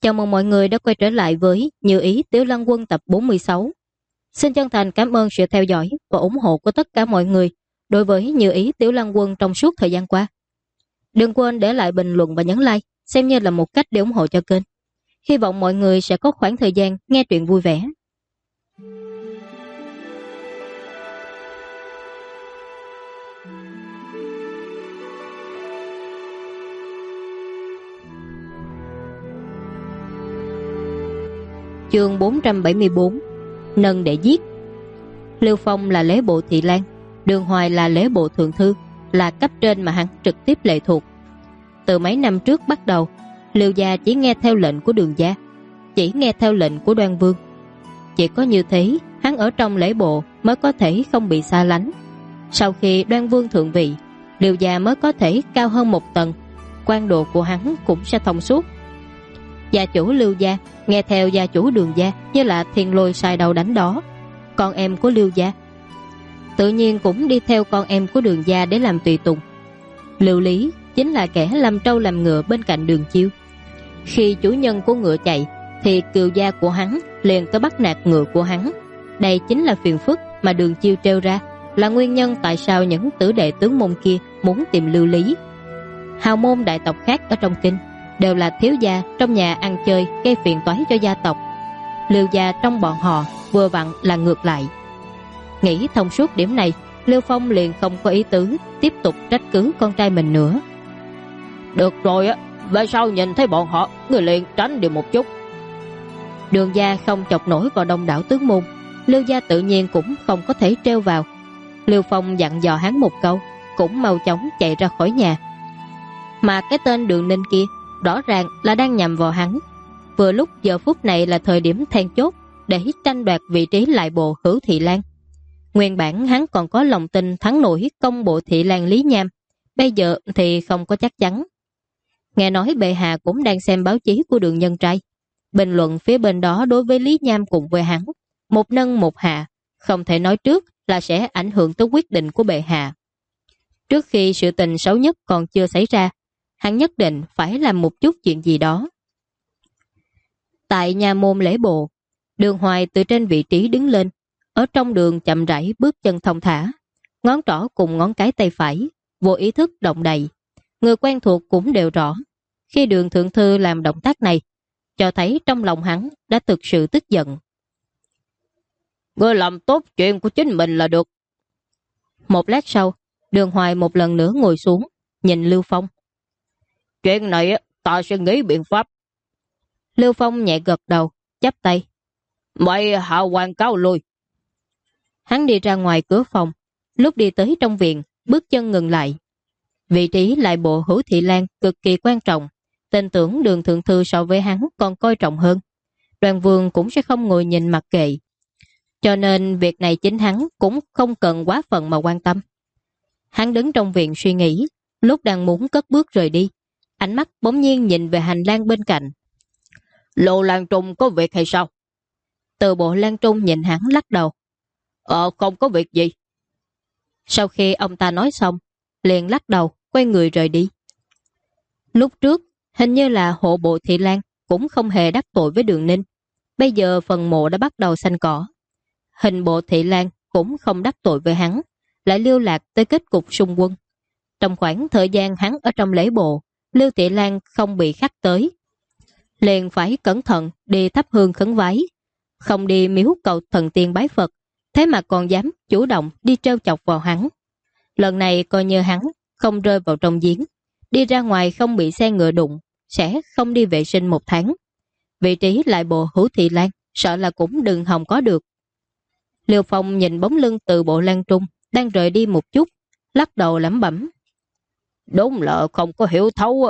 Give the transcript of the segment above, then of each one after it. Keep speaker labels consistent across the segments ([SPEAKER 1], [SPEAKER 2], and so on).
[SPEAKER 1] Chào mừng mọi người đã quay trở lại với Như Ý Tiểu Lăng Quân tập 46. Xin chân thành cảm ơn sự theo dõi và ủng hộ của tất cả mọi người đối với Như Ý Tiểu Lăng Quân trong suốt thời gian qua. Đừng quên để lại bình luận và nhấn like, xem như là một cách để ủng hộ cho kênh. Hy vọng mọi người sẽ có khoảng thời gian nghe truyện vui vẻ. Chương 474. Nâng để giết. Lưu Phong là lễ bộ thị lang, Đường Hoài là lễ bộ thượng thư, là cấp trên mà hắn trực tiếp lệ thuộc. Từ mấy năm trước bắt đầu, Lưu gia chỉ nghe theo lệnh của Đường gia, chỉ nghe theo lệnh của Đoan Vương. Chỉ có như thế, hắn ở trong lễ bộ mới có thể không bị xa lánh. Sau khi Đoan Vương thượng vị, Lưu gia mới có thể cao hơn một tầng, quan độ của hắn cũng sẽ thông suốt. Gia chủ Lưu gia nghe theo gia chủ Đường gia như là thiên lôi sai đầu đánh đó. Con em của Lưu gia tự nhiên cũng đi theo con em của Đường gia để làm tùy tùng. Lưu Lý chính là kẻ làm trâu làm ngựa bên cạnh Đường Chiêu. Khi chủ nhân của ngựa chạy thì cừu gia của hắn liền tới bắt nạt ngựa của hắn. Đây chính là phiền phức mà Đường Chiêu trêu ra, là nguyên nhân tại sao những tử đệ tướng môn kia muốn tìm Lưu Lý. Hào môn đại tộc khác ở trong kinh đều là thiếu gia trong nhà ăn chơi gây phiền toái cho gia tộc. Lưu gia trong bọn họ vừa vặn là ngược lại. Nghĩ thông suốt điểm này, Lưu Phong liền không có ý tứ tiếp tục trách cứ con trai mình nữa. Được rồi á, về sau nhìn thấy bọn họ, người liền tránh đi một chút. Đường gia không chọc nổi vào đông đảo tướng môn, Lưu gia tự nhiên cũng không có thể treo vào. Lưu Phong dặn dò hắn một câu, cũng mau chóng chạy ra khỏi nhà. Mà cái tên Đường Ninh kia rõ ràng là đang nhằm vào hắn. Vừa lúc giờ phút này là thời điểm then chốt để tranh đoạt vị trí lại bộ Hữu Thị Lan. Nguyên bản hắn còn có lòng tin thắng nổi công bộ Thị Lan Lý Nham, bây giờ thì không có chắc chắn. Nghe nói bệ hạ cũng đang xem báo chí của Đường Nhân Trai. Bình luận phía bên đó đối với Lý Nham cùng với hắn, một nâng một hạ, không thể nói trước là sẽ ảnh hưởng tới quyết định của bệ hạ. Trước khi sự tình xấu nhất còn chưa xảy ra, hắn nhất định phải làm một chút chuyện gì đó. Tại nhà môn lễ bộ, Đường Hoài từ trên vị trí đứng lên, ở trong đường chậm rãi bước chân thong thả, ngón trỏ cùng ngón cái tay phải vô ý thức động đậy. Người quen thuộc cũng đều rõ, khi Đường thượng thư làm động tác này, cho thấy trong lòng hắn đã thực sự tức giận. Ngươi làm tốt chuyện của chính mình là được. Một lát sau, Đường Hoài một lần nữa ngồi xuống, nhìn Lưu Phong. Chuyện này ta sẽ nghĩ biện pháp. Lưu Phong nhẹ gật đầu, chắp tay. Mày hạ quan cáo lui. Hắn đi ra ngoài cửa phòng, lúc đi tới trong viện, bước chân ngừng lại. Vị trí lại bộ Hữu Thị Lan cực kỳ quan trọng, tin tưởng Đường thượng thư so với hắn còn coi trọng hơn. Đoan Vương cũng sẽ không ngồi nhìn mặc kệ. Cho nên việc này chính hắn cũng không cần quá phần mà quan tâm. Hắn đứng trong viện suy nghĩ, lúc đang muốn cất bước rời đi, ánh mắt bỗng nhiên nhìn về hành lang bên cạnh. Lộ Lan Trung có việc hay sao? Từ bộ Lan Trung nhìn hắn lắc đầu. Không có việc gì. Sau khi ông ta nói xong, liền lắc đầu, quay người rời đi. Lúc trước, hình như là hộ bộ Thị Lan cũng không hề đắc tội với Đường Ninh. Bây giờ phần mộ đã bắt đầu xanh cỏ. Hình bộ Thị Lan cũng không đắc tội với hắn, lại lưu lạc tới kết cục xung quân. Trong khoảng thời gian hắn ở trong lễ bộ, Lưu Thị Lan không bị khắc tới, liền phải cẩn thận đi thắp hương khấn vái, không đi miếu cầu thần tiên bái Phật, thế mà còn dám chủ động đi trêu chọc vào hắn. Lần này coi như hắn không rơi vào trong giếng, đi ra ngoài không bị xe ngựa đụng, sẽ không đi vệ sinh 1 tháng. Vị trí lại bộ Hữu Thị Lan sợ là cũng đừng hòng có được. Lưu Phong nhìn bóng lưng Từ bộ Lan Trung đang rời đi một chút, lắc đầu lẩm bẩm. Đúng là không có hiểu thấu.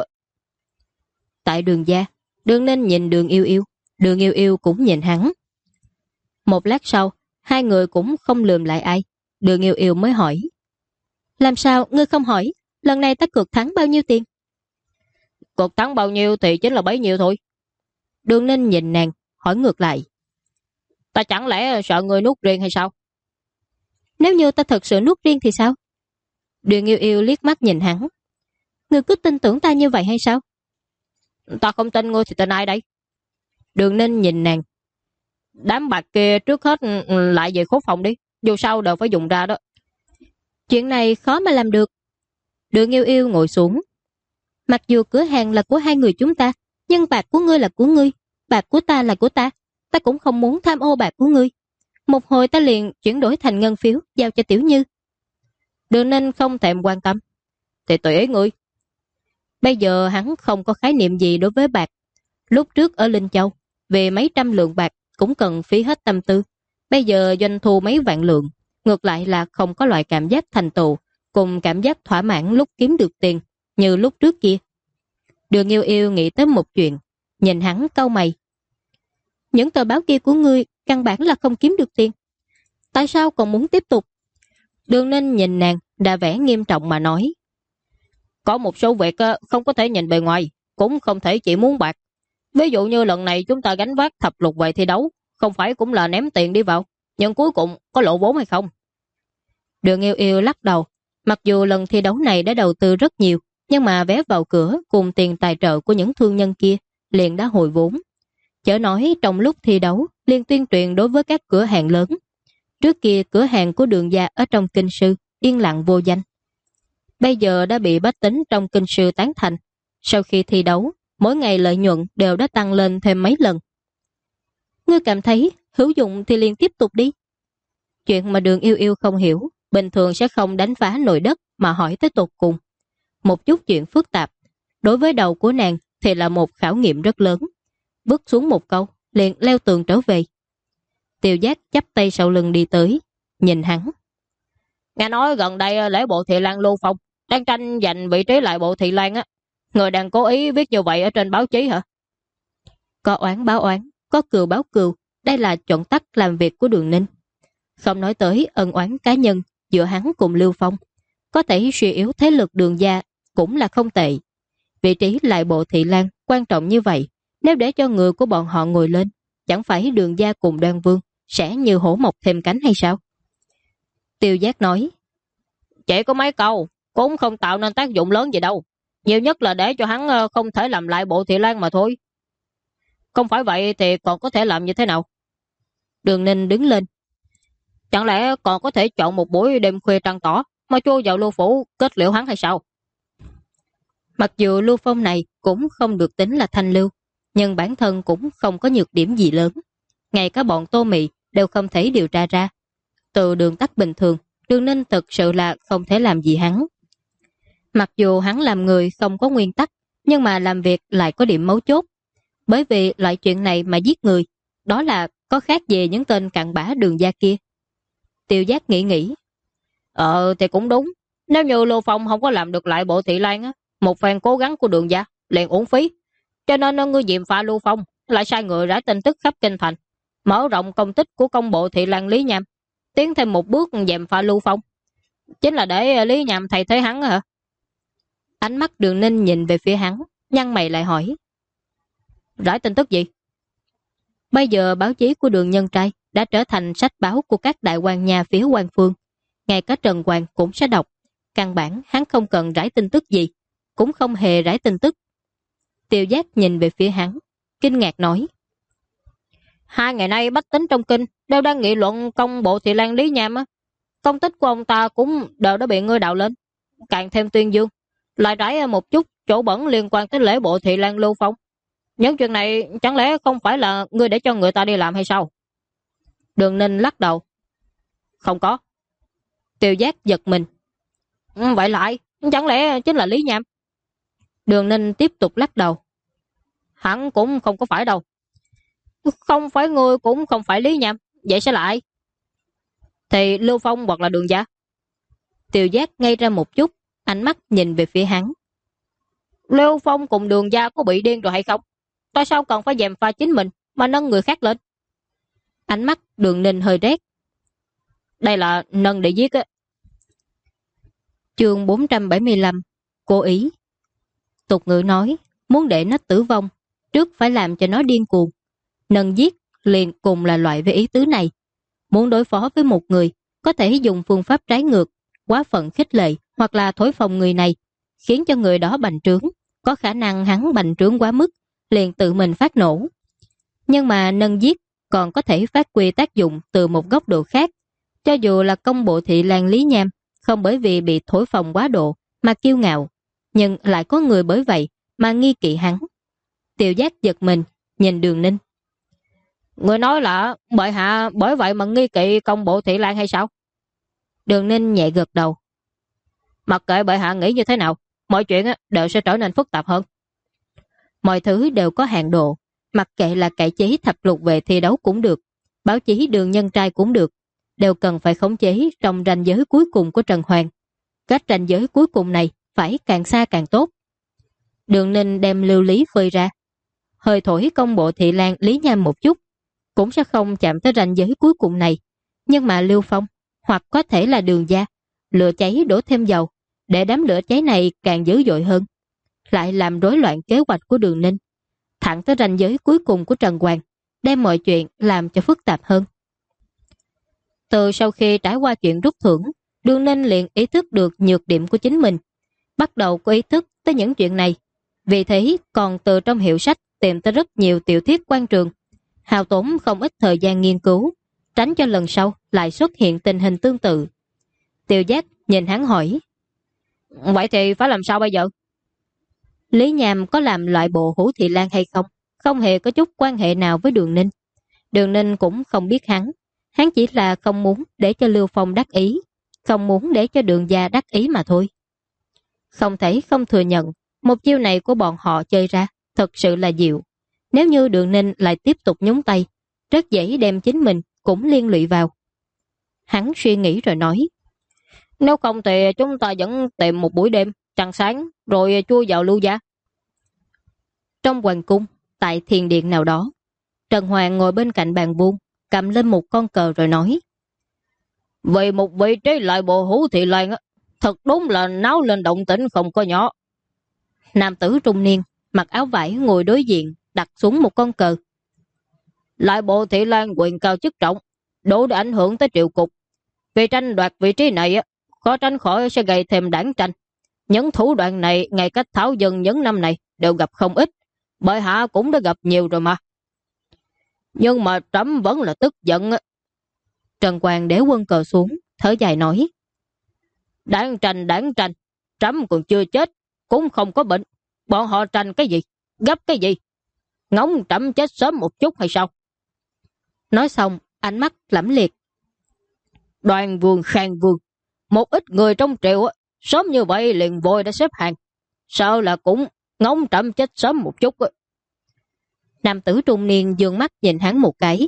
[SPEAKER 1] Tại Đường gia, Đường Ninh nhìn Đường Yêu Yêu, Đường Yêu Yêu cũng nhìn hắn. Một lát sau, hai người cũng không lườm lại ai. Đường Yêu Yêu mới hỏi. Làm sao ngươi không hỏi, lần này ta cược thắng bao nhiêu tiền? Cược thắng bao nhiêu thì chính là bấy nhiêu thôi. Đường Ninh nhìn nàng, hỏi ngược lại. Ta chẳng lẽ sợ ngươi nuốt riêng hay sao? Nếu như ta thật sự nuốt riêng thì sao? Đường Yêu Yêu liếc mắt nhìn hắn. Ngươi cứ tin tưởng ta như vậy hay sao? Ta không tin ngươi thì tin ai đây? Đường Ninh nhìn nàng. Đám bạc kia trước hết lại về khố phòng đi, dù sao đều phải dùng ra đó. Chuyện này khó mà làm được. Đường Yêu Yêu ngồi xuống. Mặc dù cửa hàng là của hai người chúng ta, nhưng bạc của ngươi là của ngươi, bạc của ta là của ta. Ta cũng không muốn tham ô bạc của ngươi. Một hồi ta liền chuyển đổi thành ngân phiếu giao cho Tiểu Như. Đường Ninh không thèm quan tâm. Thì tùy ý ngươi. Bây giờ hắn không có khái niệm gì đối với bạc. Lúc trước ở Linh Châu, về mấy trăm lượng bạc cũng cần phí hết tâm tư. Bây giờ doanh thu mấy vạn lượng, ngược lại là không có loại cảm giác thành tựu cùng cảm giác thỏa mãn lúc kiếm được tiền như lúc trước kia. Đường Yêu Yêu nghĩ tới một chuyện, nhìn hắn cau mày. Những tờ báo kia của ngươi căn bản là không kiếm được tiền. Tại sao còn muốn tiếp tục? Đường Ninh nhìn nàng, đã vẻ nghiêm trọng mà nói. Có một số việc không có thể nhìn bề ngoài, cũng không thể chỉ muốn bạc. Ví dụ như lần này chúng ta gánh vác thập lục về thi đấu, không phải cũng là ném tiền đi vào, nhưng cuối cùng có lộ vốn hay không? Đường Yêu Yêu lắc đầu. Mặc dù lần thi đấu này đã đầu tư rất nhiều, nhưng mà vé vào cửa cùng tiền tài trợ của những thương nhân kia liền đã hồi vốn. Chớ nói trong lúc thi đấu liền tuyên truyền đối với các cửa hàng lớn. Trước kia cửa hàng của Đường gia ở trong kinh sư yên lặng vô danh. Bây giờ đã bị bách tính trong kinh sư tán thành. Sau khi thi đấu, mỗi ngày lợi nhuận đều đã tăng lên thêm mấy lần. Ngươi cảm thấy hữu dụng thì liền tiếp tục đi. Chuyện mà Đường Yêu Yêu không hiểu, bình thường sẽ không đánh phá nội đất mà hỏi tới tột cùng. Một chút chuyện phức tạp, đối với đầu của nàng thì là một khảo nghiệm rất lớn. Vứt xuống một câu, liền leo tường trở về. Tiêu Giác chắp tay sau lưng đi tới, nhìn hắn. Nghe nói gần đây lễ bộ Thị Lan Lưu Phong đang tranh giành vị trí lại bộ Thị Lan á. Người đang cố ý viết như vậy ở trên báo chí hả? Có oán báo oán, có cừu báo cừu. Đây là chuẩn tắc làm việc của Đường Ninh. Không nói tới ân oán cá nhân giữa hắn cùng Lưu Phong. Có thể suy yếu thế lực Đường gia cũng là không tệ. Vị trí lại bộ Thị Lan quan trọng như vậy, nếu để cho người của bọn họ ngồi lên, chẳng phải Đường gia cùng Đoan Vương sẽ như hổ mọc thêm cánh hay sao? Tiêu Giác nói, chỉ có mấy câu, cũng không tạo nên tác dụng lớn gì đâu. Nhiều nhất là để cho hắn không thể làm lại bộ Thị Lan mà thôi. Không phải vậy thì còn có thể làm như thế nào? Đường Ninh đứng lên. Chẳng lẽ còn có thể chọn một buổi đêm khuya trăng tỏ mà chui vào Lưu Phủ kết liễu hắn hay sao? Mặc dù Lưu Phong này cũng không được tính là thanh lưu, nhưng bản thân cũng không có nhược điểm gì lớn. Ngay cả bọn Tô Mị đều không thể điều tra ra. Từ đường tắt bình thường, Đường Ninh thực sự là không thể làm gì hắn. Mặc dù hắn làm người không có nguyên tắc, nhưng mà làm việc lại có điểm mấu chốt. Bởi vì loại chuyện này mà giết người, đó là có khác về những tên cặn bã Đường gia kia. Tiêu Giác nghĩ. Thì cũng đúng. Nếu như Lưu Phong không có làm được lại bộ Thị Lan á, một phen cố gắng của Đường gia liền uổng phí. Cho nên ngươi diệm pha Lưu Phong lại sai người rải tin tức khắp kinh thành, mở rộng công tích của công bộ Thị Lan Lý Nham, tiến thêm một bước dèm pha Lưu Phong. Chính là để Lý Nham thay thế hắn hả? Ánh mắt Đường Ninh nhìn về phía hắn, nhăn mày lại hỏi. Rải tin tức gì? Bây giờ báo chí của Đường Nhân Trai đã trở thành sách báo của các đại quan nhà phía quan phương. Ngay cả Trần Hoàng cũng sẽ đọc. Căn bản hắn không cần rải tin tức gì, cũng không hề rải tin tức. Tiêu Giác nhìn về phía hắn, kinh ngạc nói. 2 ngày nay bách tính trong kinh đều đang nghị luận công bộ Thị Lan Lý Nham á. Công tích của ông ta cũng đều đã bị ngươi đạo lên. Càng thêm tuyên dương, lại rải một chút chỗ bẩn liên quan tới lễ bộ Thị Lan Lưu Phong. Những chuyện này chẳng lẽ không phải là ngươi để cho người ta đi làm hay sao? Đường Ninh lắc đầu. Không có. Tiêu Giác giật mình. Vậy lại, chẳng lẽ chính là Lý Nham? Đường Ninh tiếp tục lắc đầu. Hắn cũng không có phải đâu. Không phải ngươi cũng không phải Lý Nham, vậy sẽ là ai? Thì Lưu Phong hoặc là Đường gia. Tiêu Giác ngay ra một chút, ánh mắt nhìn về phía hắn. Lưu Phong cùng Đường gia có bị điên rồi hay không? Tại sao còn phải gièm pha chính mình mà nâng người khác lên? Ánh mắt Đường Ninh hơi rét. Đây là nâng để giết á. Chương 475. Cố ý. Tục ngữ nói, muốn để nó tử vong, trước phải làm cho nó điên cuồng. Nâng giết liền cùng là loại với ý tứ này. Muốn đối phó với một người, có thể dùng phương pháp trái ngược, quá phận khích lệ hoặc là thổi phồng người này, khiến cho người đó bành trướng. Có khả năng hắn bành trướng quá mức, liền tự mình phát nổ. Nhưng mà nâng giết còn có thể phát huy tác dụng từ một góc độ khác. Cho dù là công bộ thị lang Lý Nham không bởi vì bị thổi phồng quá độ mà kiêu ngạo, nhưng lại có người bởi vậy mà nghi kỵ hắn. Tiêu Giác giật mình, nhìn Đường Ninh. Người nói là bệ hạ bởi vậy mà nghi kỵ công bộ thị lang hay sao? Đường Ninh nhẹ gật đầu. Mặc kệ bệ hạ nghĩ như thế nào, mọi chuyện đều sẽ trở nên phức tạp hơn. Mọi thứ đều có hạn độ, mặc kệ là cải chế thập lục về thi đấu cũng được, báo chí Đường Nhân Trai cũng được, đều cần phải khống chế trong ranh giới cuối cùng của Trần Hoàng. Cách ranh giới cuối cùng này phải càng xa càng tốt. Đường Ninh đem lưu lý phơi ra, hơi thổi công bộ thị lang Lý Nham một chút, cũng sẽ không chạm tới ranh giới cuối cùng này. Nhưng mà Lưu Phong, hoặc có thể là Đường gia, lửa cháy đổ thêm dầu, để đám lửa cháy này càng dữ dội hơn, lại làm rối loạn kế hoạch của Đường Ninh, thẳng tới ranh giới cuối cùng của Trần Hoàng, đem mọi chuyện làm cho phức tạp hơn. Từ sau khi trải qua chuyện rút thưởng, Đường Ninh liền ý thức được nhược điểm của chính mình, bắt đầu có ý thức tới những chuyện này. Vì thế còn từ trong hiệu sách tìm tới rất nhiều tiểu thuyết quan trường, hao tốn không ít thời gian nghiên cứu, tránh cho lần sau lại xuất hiện tình hình tương tự. Tiêu Giác nhìn hắn hỏi, vậy thì phải làm sao bây giờ? Lý Nham có làm loại bộ Hữu Thị Lan hay không, không hề có chút quan hệ nào với Đường Ninh. Đường Ninh cũng không biết hắn chỉ là không muốn để cho Lưu Phong đắc ý, không muốn để cho Đường gia đắc ý mà thôi. Không thể không thừa nhận, một chiêu này của bọn họ chơi ra thật sự là diệu. Nếu như Đường Ninh lại tiếp tục nhúng tay, rất dễ đem chính mình cũng liên lụy vào. Hắn suy nghĩ rồi nói, nếu không thì chúng ta vẫn tìm một buổi đêm trăng sáng rồi chui vào Lưu gia. Trong hoàng cung, tại thiền điện nào đó, Trần Hoàng ngồi bên cạnh bàn vuông, cầm lên một con cờ rồi nói, vì một vị trí lại bộ Hữu Thị Lan thật đúng là náo lên động tĩnh không có nhỏ. Nam tử trung niên mặc áo vải ngồi đối diện, đặt xuống một con cờ. Lại bộ Thị Lan quyền cao chức trọng, đủ để ảnh hưởng tới triều cục. Vì tranh đoạt vị trí này khó tránh khỏi sẽ gây thêm đảng tranh. Những thủ đoạn này ngày cách thảo dân những năm này đều gặp không ít, bệ hạ cũng đã gặp nhiều rồi mà. Nhưng mà trẫm vẫn là tức giận. Trần Quang để quân cờ xuống, thở dài nói, đáng tranh, trẫm còn chưa chết, cũng không có bệnh. Bọn họ tranh cái gì, gấp cái gì, ngóng trẫm chết sớm một chút hay sao? Nói xong, ánh mắt lẫm liệt. Đoàn Vương, Khang Vương, một ít người trong triều sớm như vậy liền vội đã xếp hàng, sợ là cũng ngóng trẫm chết sớm một chút. Nam tử trung niên dương mắt nhìn hắn một cái.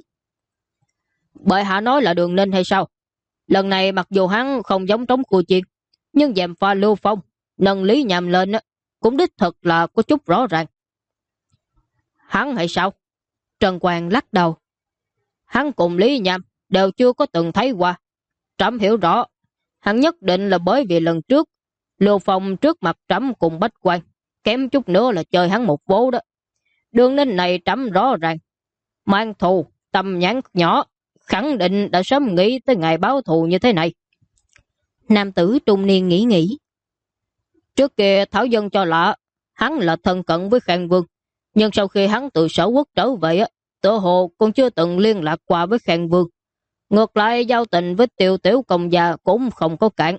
[SPEAKER 1] Bệ hạ nói là Đường Ninh hay sao? Lần này mặc dù hắn không giống Trống Cua Chiên, nhưng dèm pha Lưu Phong nâng Lý Nham lên cũng đích thực là có chút rõ ràng. Hắn hay sao? Trần Quang lắc đầu. Hắn cùng Lý Nham đều chưa có từng thấy qua. Trẫm hiểu rõ, hắn nhất định là bởi vì lần trước Lưu Phong trước mặt trẫm cùng Bách Quan, kém chút nữa là chơi hắn một vố đó. Đường Ninh này trẫm rõ ràng, mang thù, tầm nhãn nhỏ, khẳng định đã sớm nghĩ tới ngày báo thù như thế này. Nam tử trung niên nghĩ. Trước kia Thảo Dân cho lạ, hắn là thân cận với Khang Vương, nhưng sau khi hắn từ Sở Quốc trở về tựa hồ còn chưa từng liên lạc qua với Khang Vương. Ngược lại giao tình với Tiêu Tiểu Công gia cũng không có cản.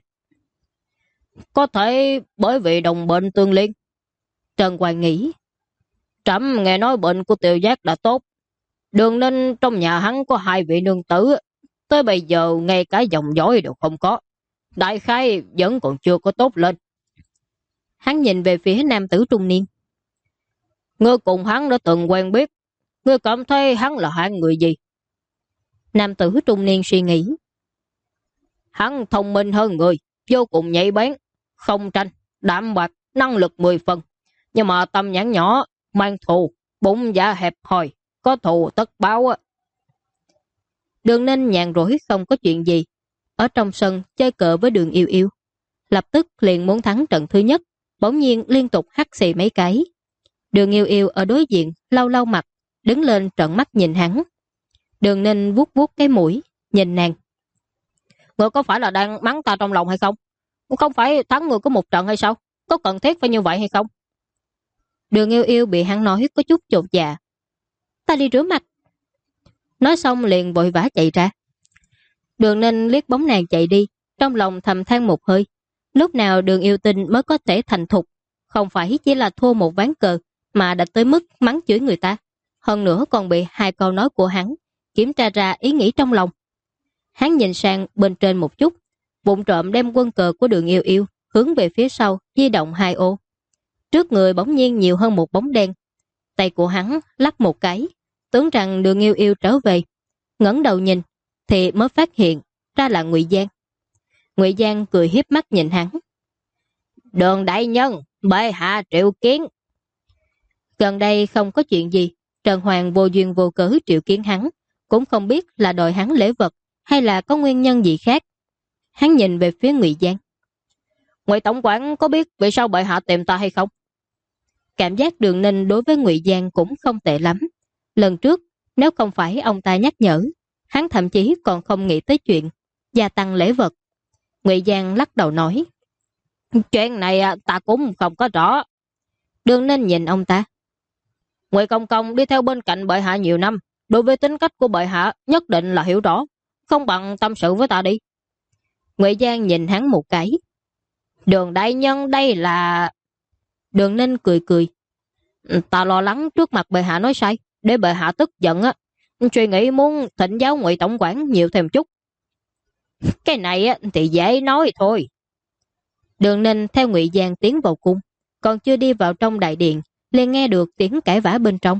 [SPEAKER 1] Có thể bởi vì đồng bệnh tương liên. Trần Hoàng nghĩ. Trẫm nghe nói bệnh của Tiêu Giác đã tốt. Đường Ninh trong nhà hắn có 2 vị nương tử, tới bây giờ ngay cả dòng dõi đều không có. Đại khái vẫn còn chưa có tốt lên. Hắn nhìn về phía nam tử trung niên. Ngươi cùng hắn đã từng quen biết, ngươi cảm thấy hắn là hạng người gì? Nam tử trung niên suy nghĩ. Hắn thông minh hơn người, vô cùng nhạy bén, không tranh, đạm bạc, năng lực 10 phần. Nhưng mà tâm nhãn nhỏ, mang thù, bụng dạ hẹp hòi, có thù tất báo. Đường Ninh nhàn rỗi không có chuyện gì, ở trong sân chơi cờ với Đường Yêu Yêu. Lập tức liền muốn thắng trận thứ nhất, bỗng nhiên liên tục hắt xì mấy cái. Đường Yêu Yêu ở đối diện lau lau mặt, đứng lên trợn mắt nhìn hắn. Đường Ninh vuốt vuốt cái mũi, nhìn nàng. Ngươi có phải là đang mắng ta trong lòng hay không? Không phải thắng người có một trận hay sao? Có cần thiết phải như vậy hay không? Đường Yêu Yêu bị hắn nói có chút chột dạ. ta đi rửa mặt. Nói xong liền vội vã chạy ra. Đường Ninh liếc bóng nàng chạy đi, trong lòng thầm than một hơi. Lúc nào Đường Yêu Tinh mới có thể thành thục, không phải chỉ là thua một ván cờ mà đã tới mức mắng chửi người ta. Hơn nữa còn bị hai câu nói của hắn kiểm tra ra ý nghĩ trong lòng. Hắn nhìn sang bên trên một chút, vụng trộm đem quân cờ của Đường Yêu Yêu hướng về phía sau, di động 2 ô. Trước người bỗng nhiên nhiều hơn một bóng đen. Tay của hắn lắc một cái, tưởng rằng Đường Yêu Yêu trở về. Ngẩng đầu nhìn thì mới phát hiện ra là Ngụy Giang. Ngụy Giang cười hiếp mắt nhìn hắn. Đường đại nhân, bệ hạ triệu kiến. Gần đây không có chuyện gì, Trần Hoàng vô duyên vô cớ triệu kiến hắn, cũng không biết là đòi hắn lễ vật hay là có nguyên nhân gì khác. Hắn nhìn về phía Ngụy Giang. Ngụy tổng quản có biết vì sao bệ hạ tìm ta hay không? Cảm giác Đường Ninh đối với Ngụy Giang cũng không tệ lắm. Lần trước, nếu không phải ông ta nhắc nhở, hắn thậm chí còn không nghĩ tới chuyện gia tăng lễ vật. Ngụy Giang lắc đầu nói. Chuyện này ta cũng không có rõ. Đường Ninh nhìn ông ta. Ngụy Công Công đi theo bên cạnh bệ hạ nhiều năm, đối với tính cách của bệ hạ nhất định là hiểu rõ, không bằng tâm sự với ta đi. Ngụy Giang nhìn hắn một cái. Đường đại nhân đây là... Đường Ninh cười cười. Ta lo lắng trước mặt bệ hạ nói sai, để bệ hạ tức giận á. Suy nghĩ muốn thỉnh giáo Ngụy tổng quản nhiều thêm chút. Cái này thì dễ nói thôi. Đường Ninh theo Ngụy Giang tiến vào cung, còn chưa đi vào trong đại điện, liền nghe được tiếng cãi vã bên trong.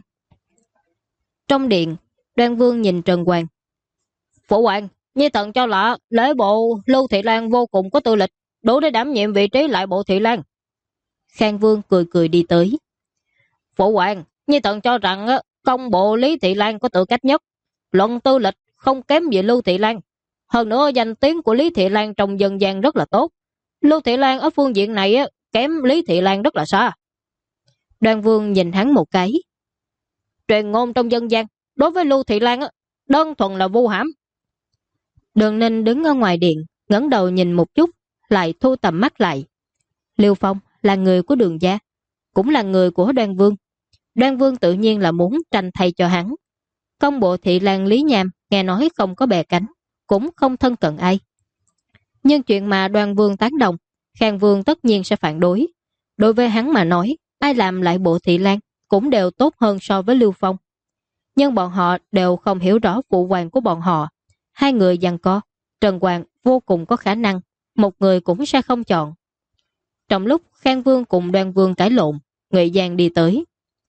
[SPEAKER 1] Trong điện, Đoan Vương nhìn Trần Hoàng. Phụ hoàng, Nhi thần cho là lễ bộ Lưu Thị Lan vô cùng có tư lịch, đủ để đảm nhiệm vị trí lại bộ Thị Lan. Khang Vương cười cười đi tới. Phụ hoàng, Nhi thần cho rằng công bộ Lý Thị Lan có tư cách nhất, luận tư lịch không kém gì Lưu Thị Lan. Hơn nữa danh tiếng của Lý Thị Lan trong dân gian rất là tốt. Lưu Thị Lan ở phương diện này kém Lý Thị Lan rất là xa. Đoan Vương nhìn hắn một cái. Truyền ngôn trong dân gian đối với Lưu Thị Lan đơn thuần là vu hãm. Đường Ninh đứng ở ngoài điện, ngẩng đầu nhìn một chút, lại thu tầm mắt lại. Liêu Phong là người của Đường gia, cũng là người của Đoan Vương. Đoan Vương tự nhiên là muốn tranh thay cho hắn. Công bộ Thị Lan Lý Nham nghe nói không có bè cánh, cũng không thân cận ai. Nhưng chuyện mà Đoan Vương tán đồng, Khang Vương tất nhiên sẽ phản đối. Đối với hắn mà nói, ai làm lại bộ Thị Lan cũng đều tốt hơn so với Lưu Phong. Nhưng bọn họ đều không hiểu rõ phụ hoàng của bọn họ. Hai người giằng co, Trần Hoàng vô cùng có khả năng, một người cũng sẽ không chọn. Trong lúc Khang Vương cùng Đoan Vương cãi lộn, Ngụy Giang đi tới.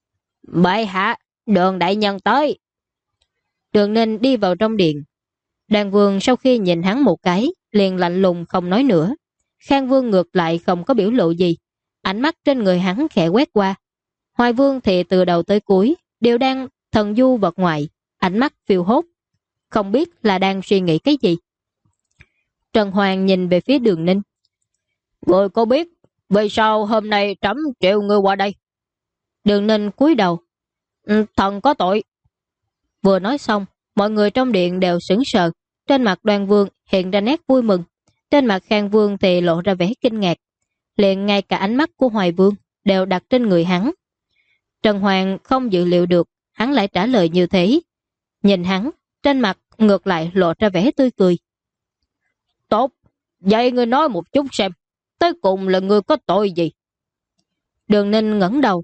[SPEAKER 1] Bệ hạ, Đường đại nhân tới. Đường Ninh đi vào trong điện. Đoan Vương sau khi nhìn hắn một cái, liền lạnh lùng không nói nữa. Khang Vương ngược lại không có biểu lộ gì, ánh mắt trên người hắn khẽ quét qua. Hoài Vương thì từ đầu tới cuối đều đang thần du vật ngoại, ánh mắt phiêu hốt, không biết là đang suy nghĩ cái gì. Trần Hoàng nhìn về phía Đường Ninh. Người có biết vì sao hôm nay trẫm triệu ngươi qua đây? Đường Ninh cúi đầu. Thần có tội. Vừa nói xong, mọi người trong điện đều sững sờ. Trên mặt Đoan Vương hiện ra nét vui mừng, trên mặt Khang Vương thì lộ ra vẻ kinh ngạc. Liền ngay cả ánh mắt của Hoài Vương đều đặt trên người hắn. Trần Hoàng không dự liệu được hắn lại trả lời như thế. Nhìn hắn, trên mặt ngược lại lộ ra vẻ tươi cười. Tốt, vậy ngươi nói một chút xem, tới cùng là ngươi có tội gì? Đường Ninh ngẩng đầu.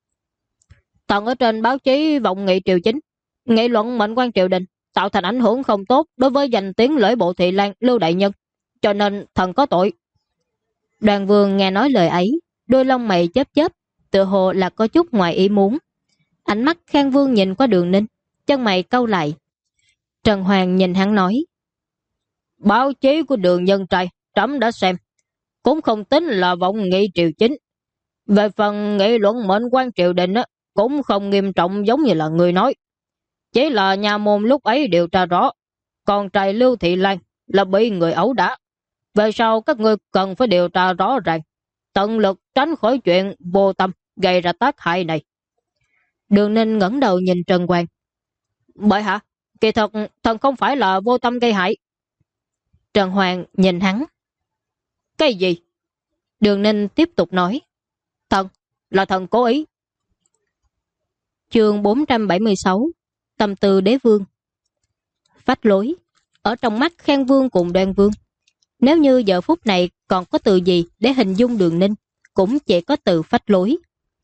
[SPEAKER 1] Thần ở trên báo chí vọng nghị triều chính, nghị luận mệnh quan triều đình, tạo thành ảnh hưởng không tốt đối với danh tiếng lễ bộ Thị Lan Lưu đại nhân, cho nên thần có tội. Đoan Vương nghe nói lời ấy, đôi lông mày chớp chớp, tựa hồ là có chút ngoài ý muốn. Ánh mắt Khang Vương nhìn qua Đường Ninh, chân mày cau lại. Trần Hoàng nhìn hắn nói. Báo chí của Đường nhân trai trẫm đã xem, cũng không tính là vọng nghị triều chính. Về phần nghị luận mệnh quan triều đình cũng không nghiêm trọng giống như là người nói. Chỉ là nhà môn lúc ấy điều tra rõ, con trai Lưu Thị Lan là bị người ẩu đả. Về sau các ngươi cần phải điều tra rõ ràng, tận lực tránh khỏi chuyện vô tâm gây ra tác hại này. Đường Ninh ngẩng đầu nhìn Trần Hoàng. Bệ hạ, kỳ thật thần không phải là vô tâm gây hại. Trần Hoàng nhìn hắn. Cái gì? Đường Ninh tiếp tục nói. Thần, là thần cố ý. Chương 476, tâm tư đế vương. Phách lối, ở trong mắt Khang Vương cùng Đoan Vương. Nếu như giờ phút này còn có từ gì để hình dung Đường Ninh, cũng chỉ có từ phách lối.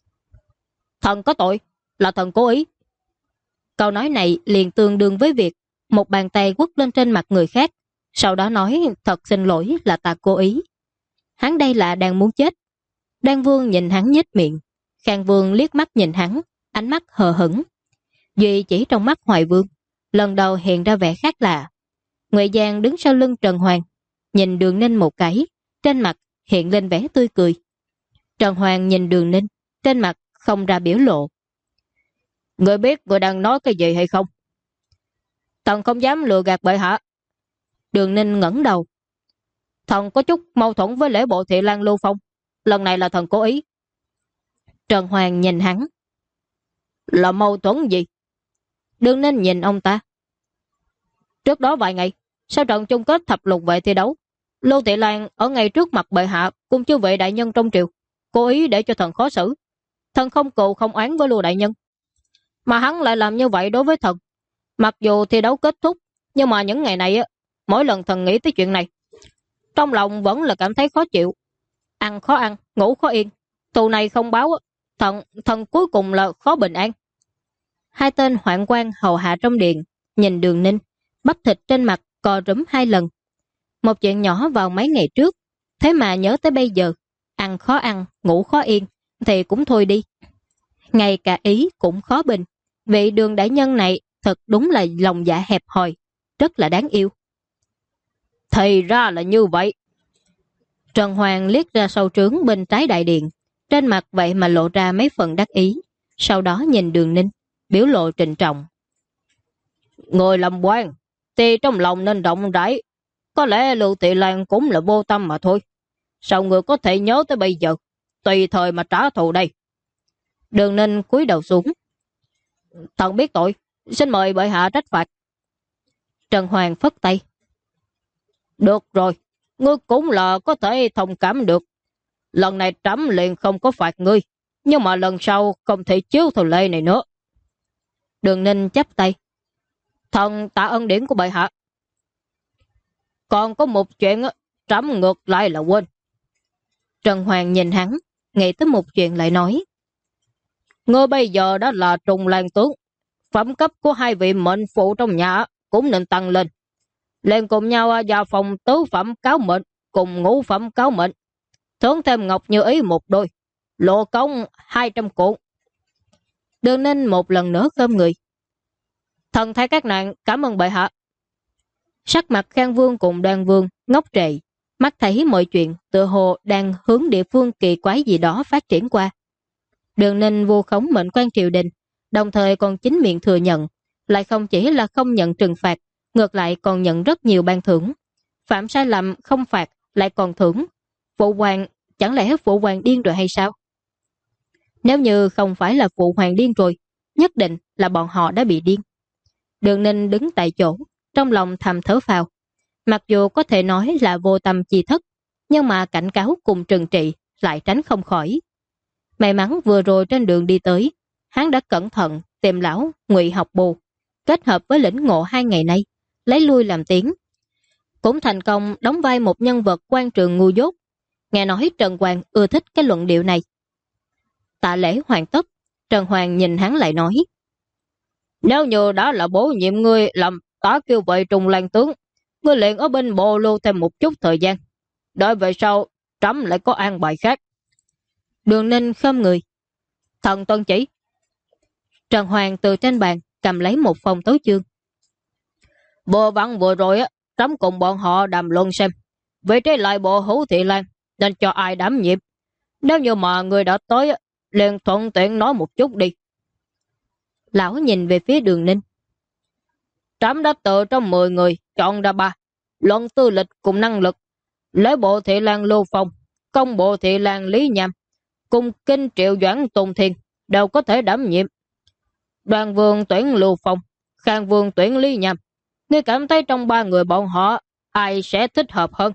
[SPEAKER 1] Thần có tội, là thần cố ý. Câu nói này liền tương đương với việc một bàn tay quất lên trên mặt người khác, sau đó nói thật xin lỗi là ta cố ý. Hắn đây là đang muốn chết. Đoan Vương nhìn hắn nhếch miệng, Khang Vương liếc mắt nhìn hắn, ánh mắt hờ hững. Duy chỉ trong mắt Hoài Vương, lần đầu hiện ra vẻ khác lạ. Ngụy Giang đứng sau lưng Trần Hoàng, nhìn Đường Ninh một cái, trên mặt hiện lên vẻ tươi cười. Trần Hoàng nhìn Đường Ninh, trên mặt không ra biểu lộ. Người biết người đang nói cái gì hay không? Thần không dám lừa gạt bệ hạ. Đường Ninh ngẩng đầu. Thần có chút mâu thuẫn với lễ bộ Thị Lang Lưu Phong, lần này là thần cố ý. Trần Hoàng nhìn hắn. Là mâu thuẫn gì? Đường Ninh nhìn ông ta. Trước đó vài ngày, sau trận chung kết thập lục vệ thi đấu, Lưu Thị Lan ở ngay trước mặt bệ hạ cùng chư vị đại nhân trong triều, cố ý để cho thần khó xử. Thần không cừu không oán với Lưu đại nhân, mà hắn lại làm như vậy đối với thần. Mặc dù thi đấu kết thúc, nhưng mà những ngày này mỗi lần thần nghĩ tới chuyện này, trong lòng vẫn là cảm thấy khó chịu. Ăn khó ăn, ngủ khó yên. Tù này không báo, thần cuối cùng là khó bình an. Hai tên hoạn quan hầu hạ trong điện nhìn Đường Ninh, bắp thịt trên mặt co rúm 2 lần. Một chuyện nhỏ vào mấy ngày trước, thế mà nhớ tới bây giờ. Ăn khó ăn, ngủ khó yên, thì cũng thôi đi. Ngay cả ý cũng khó bình. Vị Đường đại nhân này thật đúng là lòng dạ hẹp hòi, rất là đáng yêu. Thì ra là như vậy. Trần Hoàng liếc ra sau trướng bên trái đại điện, trên mặt vậy mà lộ ra mấy phần đắc ý. Sau đó nhìn Đường Ninh, biểu lộ trịnh trọng. Người làm quan thì trong lòng nên rộng rãi. Có lẽ Lưu Thị Lan cũng là vô tâm mà thôi. Sao người có thể nhớ tới bây giờ, tùy thời mà trả thù đây? Đường Ninh cúi đầu xuống. Thần biết tội, xin mời bệ hạ trách phạt. Trần Hoàng phất tay. Được rồi, ngươi cũng là có thể thông cảm được. Lần này trẫm liền không có phạt ngươi, nhưng mà lần sau không thể chiếu theo lệ này nữa. Đường Ninh chắp tay. Thần tạ ân điển của bệ hạ. Còn có một chuyện trẫm ngược lại là quên. Trần Hoàng nhìn hắn, nghĩ tới một chuyện lại nói. Ngươi bây giờ đã là Trùng Lang tướng, phẩm cấp của hai vị mệnh phụ trong nhà cũng nên tăng lên. Lên cùng nhau vào phòng tứ phẩm cáo mệnh cùng ngũ phẩm cáo mệnh, thưởng thêm ngọc như ý một đôi, lộ công 200 cuộn. Đường Ninh một lần nữa khom người. Thần thay các nạn cảm ơn bệ hạ. Sắc mặt Khang Vương cùng Đoan Vương ngốc trệ, mắt thấy mọi chuyện tựa hồ đang hướng địa phương kỳ quái gì đó phát triển qua. Đường Ninh vu khống mệnh quan triều đình, đồng thời còn chính miệng thừa nhận, lại không chỉ là không nhận trừng phạt, ngược lại còn nhận rất nhiều ban thưởng. Phạm sai lầm không phạt, lại còn thưởng. Phụ hoàng, chẳng lẽ phụ hoàng điên rồi hay sao? Nếu như không phải là phụ hoàng điên rồi, nhất định là bọn họ đã bị điên. Đường Ninh đứng tại chỗ, trong lòng thầm thở phào. Mặc dù có thể nói là vô tâm chi thất, nhưng mà cảnh cáo cùng trừng trị lại tránh không khỏi. May mắn vừa rồi trên đường đi tới, hắn đã cẩn thận tìm lão Ngụy Học Bù, kết hợp với lĩnh ngộ 2 ngày nay, lấy lui làm tiếng. Cũng thành công đóng vai một nhân vật quan trường ngu dốt. Nghe nói Trần Hoàng ưa thích cái luận điệu này. Tạ lễ hoàn tất, Trần Hoàng nhìn hắn lại nói. Nếu như đã là bổ nhiệm ngươi làm tá kêu vậy Trùng Lang tướng, ngươi liền ở bên bộ lưu thêm một chút thời gian. Đợi về sau, trẫm lại có an bài khác. Đường Ninh khom người. Thần tuân chỉ. Trần Hoàng từ trên bàn cầm lấy một phong tấu chương. Vừa vặn vừa rồi trẫm cùng bọn họ đàm luận xem vị trí lại bộ Hữu Thị Lan nên cho ai đảm nhiệm. Nếu như mà người đã tới, liền thuận tiện nói một chút đi. Lão nhìn về phía Đường Ninh. Trẫm đã tự trong 10 người chọn ra 3, luận tư lịch cùng năng lực. Lễ bộ Thị Lan Lưu Phong, công bộ Thị Lan Lý Nham cùng kinh Triệu Doãn Tùng Thiên đều có thể đảm nhiệm. Đoàn Vương tuyển Lưu Phong, Khang Vương tuyển Lý Nham. Ngươi cảm thấy trong 3 người bọn họ ai sẽ thích hợp hơn?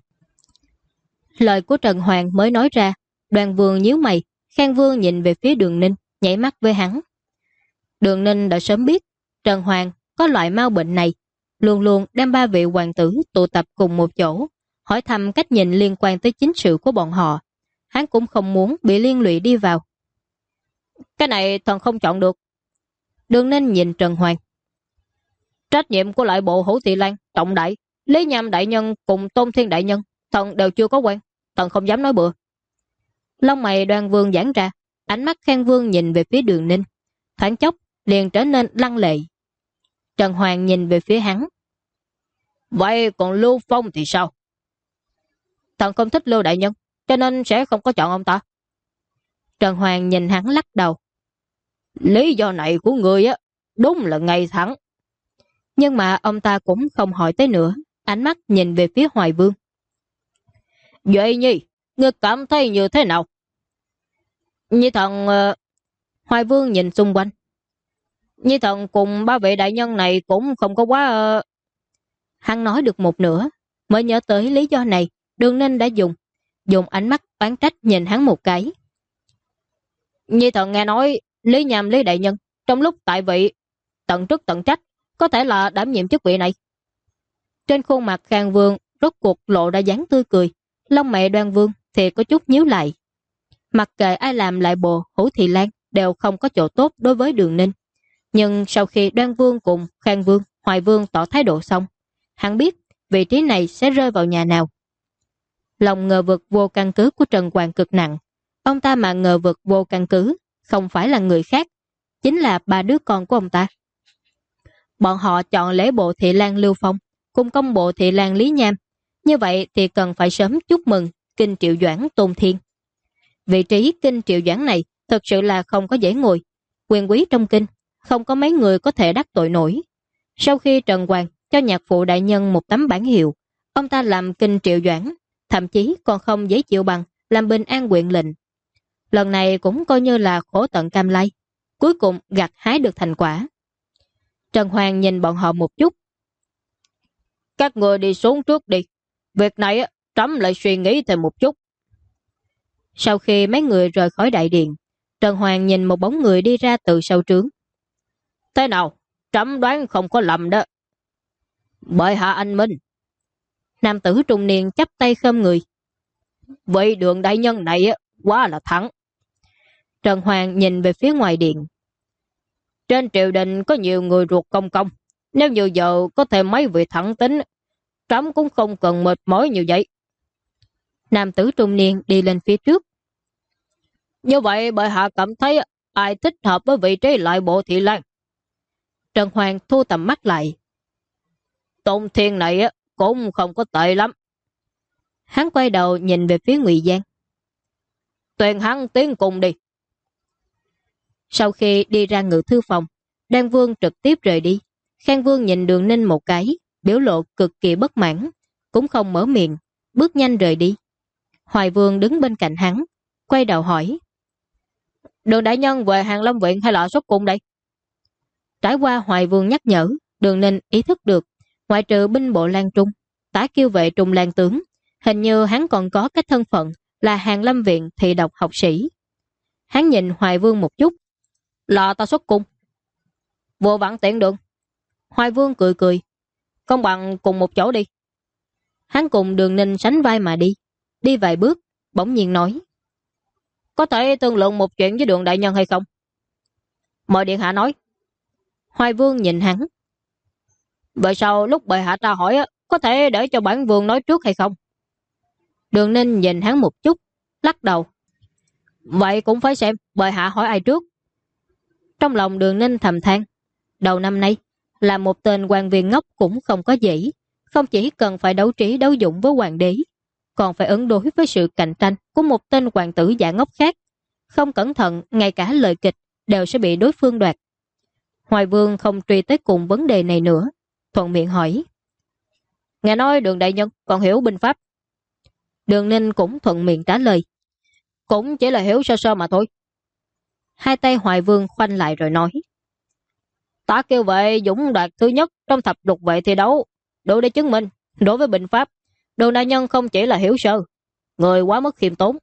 [SPEAKER 1] Lời của Trần Hoàng mới nói ra, Đoàn Vương nhíu mày, Khang Vương nhìn về phía Đường Ninh, nhảy mắt với hắn. Đường Ninh đã sớm biết Trần Hoàng có loại mau bệnh này, luôn luôn đem ba vị hoàng tử tụ tập cùng một chỗ, hỏi thăm cách nhìn liên quan tới chính sự của bọn họ. Hắn cũng không muốn bị liên lụy đi vào. Cái này thần không chọn được. Đường Ninh nhìn Trần Hoàng. Trách nhiệm của lại bộ Hữu Thị Lan trọng đại, Lý Nham đại nhân cùng Tôn Thiên đại nhân, thần đều chưa có quen, thần không dám nói bừa. Lông mày Đoan Vương giãn ra, ánh mắt khen vương nhìn về phía Đường Ninh, thoáng chốc liền trở nên lăng lệ. Trần Hoàng nhìn về phía hắn. Vậy còn Lưu Phong thì sao? Thần không thích Lưu đại nhân, cho nên sẽ không có chọn ông ta. Trần Hoàng nhìn hắn lắc đầu. Lý do này của người á, đúng là ngay thẳng. Nhưng mà ông ta cũng không hỏi tới nữa, ánh mắt nhìn về phía Hoài Vương. Vậy Nhi, ngươi cảm thấy như thế nào? Nhi thần... Hoài Vương nhìn xung quanh. Nhi thần cùng ba vị đại nhân này cũng không có quá... Hắn nói được một nửa, mới nhớ tới lý do này, Đường Ninh đã dùng ánh mắt oán trách nhìn hắn một cái. Nhi thần nghe nói Lý Nham Lý đại nhân trong lúc tại vị tận chức tận trách, có thể là đảm nhiệm chức vị này. Trên khuôn mặt Khang Vương rốt cuộc lộ ra dáng tươi cười, lông mày Đoan Vương thì có chút nhíu lại. Mặc kệ ai làm lại bộ Hữu Thị Lan đều không có chỗ tốt đối với Đường Ninh. Nhưng sau khi Đoan Vương cùng Khang Vương, Hoài Vương tỏ thái độ xong, hắn biết vị trí này sẽ rơi vào nhà nào. Lòng ngờ vực vô căn cứ của Trần Hoàng cực nặng. Ông ta mà ngờ vực vô căn cứ, không phải là người khác, chính là ba đứa con của ông ta. Bọn họ chọn lễ bộ Thị Lan Lưu Phong cùng công bộ Thị Lan Lý Nham. Như vậy thì cần phải sớm chúc mừng Kinh Triệu Doãn Tôn Thiên. Vị trí Kinh Triệu Doãn này thật sự là không có dễ ngồi. Quyền quý trong kinh, không có mấy người có thể đắc tội nổi. Sau khi Trần Hoàng cho nhạc phụ đại nhân một tấm bản hiệu, ông ta làm Kinh Triệu Doãn, thậm chí còn không dễ chịu bằng làm Bình An huyện lệnh. Lần này cũng coi như là khổ tận cam lai, cuối cùng gặt hái được thành quả. Trần Hoàng nhìn bọn họ một chút. Các người đi xuống trước đi. Việc này trẫm lại suy nghĩ thêm một chút. Sau khi mấy người rời khỏi đại điện, Trần Hoàng nhìn một bóng người đi ra từ sau trướng. Thế nào? Trẫm đoán không có lầm đó. Bệ hạ anh minh. Nam tử trung niên chắp tay khom người. Vậy Đường đại nhân này quá là thẳng. Trần Hoàng nhìn về phía ngoài điện. Trên triều đình có nhiều người ruột công công. Nếu như giờ có thêm mấy vị thẳng tính, trẫm cũng không cần mệt mỏi như vậy. Nam tử trung niên đi lên phía trước. Như vậy bệ hạ cảm thấy ai thích hợp với vị trí lại bộ Thị Lan? Trần Hoàng thu tầm mắt lại. Tôn Thiên này cũng không có tệ lắm. Hắn quay đầu nhìn về phía Ngụy Giang. Tuyền hắn tiến cùng đi. Sau khi đi ra ngự thư phòng, Đoan Vương trực tiếp rời đi. Khang Vương nhìn Đường Ninh một cái, biểu lộ cực kỳ bất mãn, cũng không mở miệng, bước nhanh rời đi. Hoài Vương đứng bên cạnh hắn, quay đầu hỏi. Đường đại nhân về Hàng Lâm viện hay là xuất cung đây? Trải qua Hoài Vương nhắc nhở, Đường Ninh ý thức được, ngoại trừ binh bộ Lan Trung, tá kiêu vệ Trung Lan tướng, hình như hắn còn có cái thân phận là Hàng Lâm viện thị độc học sĩ. Hắn nhìn Hoài Vương một chút. Là ta xuất cung. Vô vặn tiện đường. Hoài Vương cười cười. Không bằng cùng một chỗ đi. Hắn cùng Đường Ninh sánh vai mà đi. Đi vài bước, bỗng nhiên nói. Có thể thương lượng một chuyện với Đường đại nhân hay không? Mời điện hạ nói. Hoài Vương nhìn hắn. Vậy sau lúc bệ hạ ta hỏi có thể để cho bản vương nói trước hay không? Đường Ninh nhìn hắn một chút, lắc đầu. Vậy cũng phải xem bệ hạ hỏi ai trước. Trong lòng Đường Ninh thầm than. Đầu năm nay, là một tên quan viên ngốc cũng không có dễ. Không chỉ cần phải đấu trí đấu dũng với hoàng đế, còn phải ứng đối với sự cạnh tranh của một tên hoàng tử giả ngốc khác. Không cẩn thận, ngay cả lời kịch đều sẽ bị đối phương đoạt. Hoài Vương không truy tới cùng vấn đề này nữa, thuận miệng hỏi. Nghe nói Đường đại nhân còn hiểu binh pháp. Đường Ninh cũng thuận miệng trả lời. Cũng chỉ là hiểu sơ sơ mà thôi. Hai tay Hoài Vương khoanh lại rồi nói. Ta kêu vệ dũng đoạt thứ nhất trong thập lục vệ thi đấu, đủ để chứng minh đối với binh pháp, Đường đại nhân không chỉ là hiểu sơ, người quá mức khiêm tốn.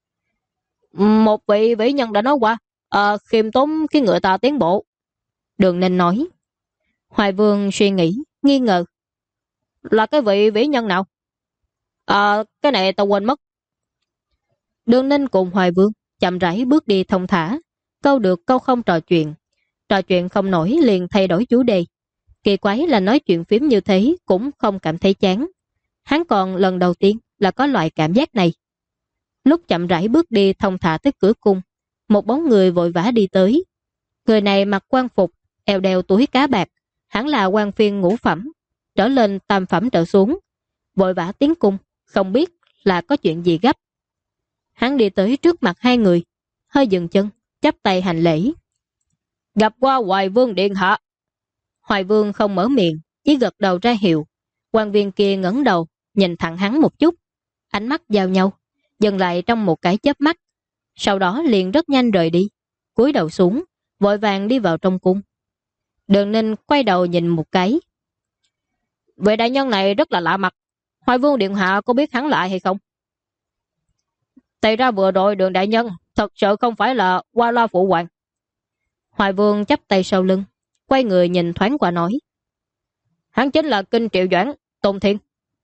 [SPEAKER 1] Một vị vĩ nhân đã nói qua, khiêm tốn khiến người ta tiến bộ. Đường Ninh nói. Hoài Vương suy nghĩ, nghi ngờ. Là cái vị vĩ nhân nào? Cái này tao quên mất. Đường Ninh cùng Hoài Vương chậm rãi bước đi thông thả, câu được câu không trò chuyện. Trò chuyện không nổi liền thay đổi chủ đề. Kỳ quái là nói chuyện phím như thế cũng không cảm thấy chán. Hắn còn lần đầu tiên là có loại cảm giác này. Lúc chậm rãi bước đi thông thả tới cửa cung, một bóng người vội vã đi tới. Người này mặc quan phục, eo đeo túi cá bạc, hẳn là quan phiên ngũ phẩm, trở lên tam phẩm trở xuống. Vội vã tiến cung, không biết là có chuyện gì gấp. Hắn đi tới trước mặt hai người, hơi dừng chân, chắp tay hành lễ. Gặp qua Hoài Vương điện hạ. Hoài Vương không mở miệng, chỉ gật đầu ra hiệu. Quan viên kia ngẩng đầu, nhìn thẳng hắn một chút, ánh mắt giao nhau, dừng lại trong một cái chớp mắt. Sau đó liền rất nhanh rời đi, cúi đầu xuống, vội vàng đi vào trong cung. Đường Ninh quay đầu nhìn một cái. Vị đại nhân này rất là lạ mặt. Hoài Vương điện hạ có biết hắn là ai hay không? Tại ra vừa rồi Đường đại nhân thật sự không phải là Qua Loa phụ hoàng. Hoài Vương chắp tay sau lưng, quay người nhìn thoáng qua nói. Hắn chính là Kinh Triệu Doãn, Tôn Thiên.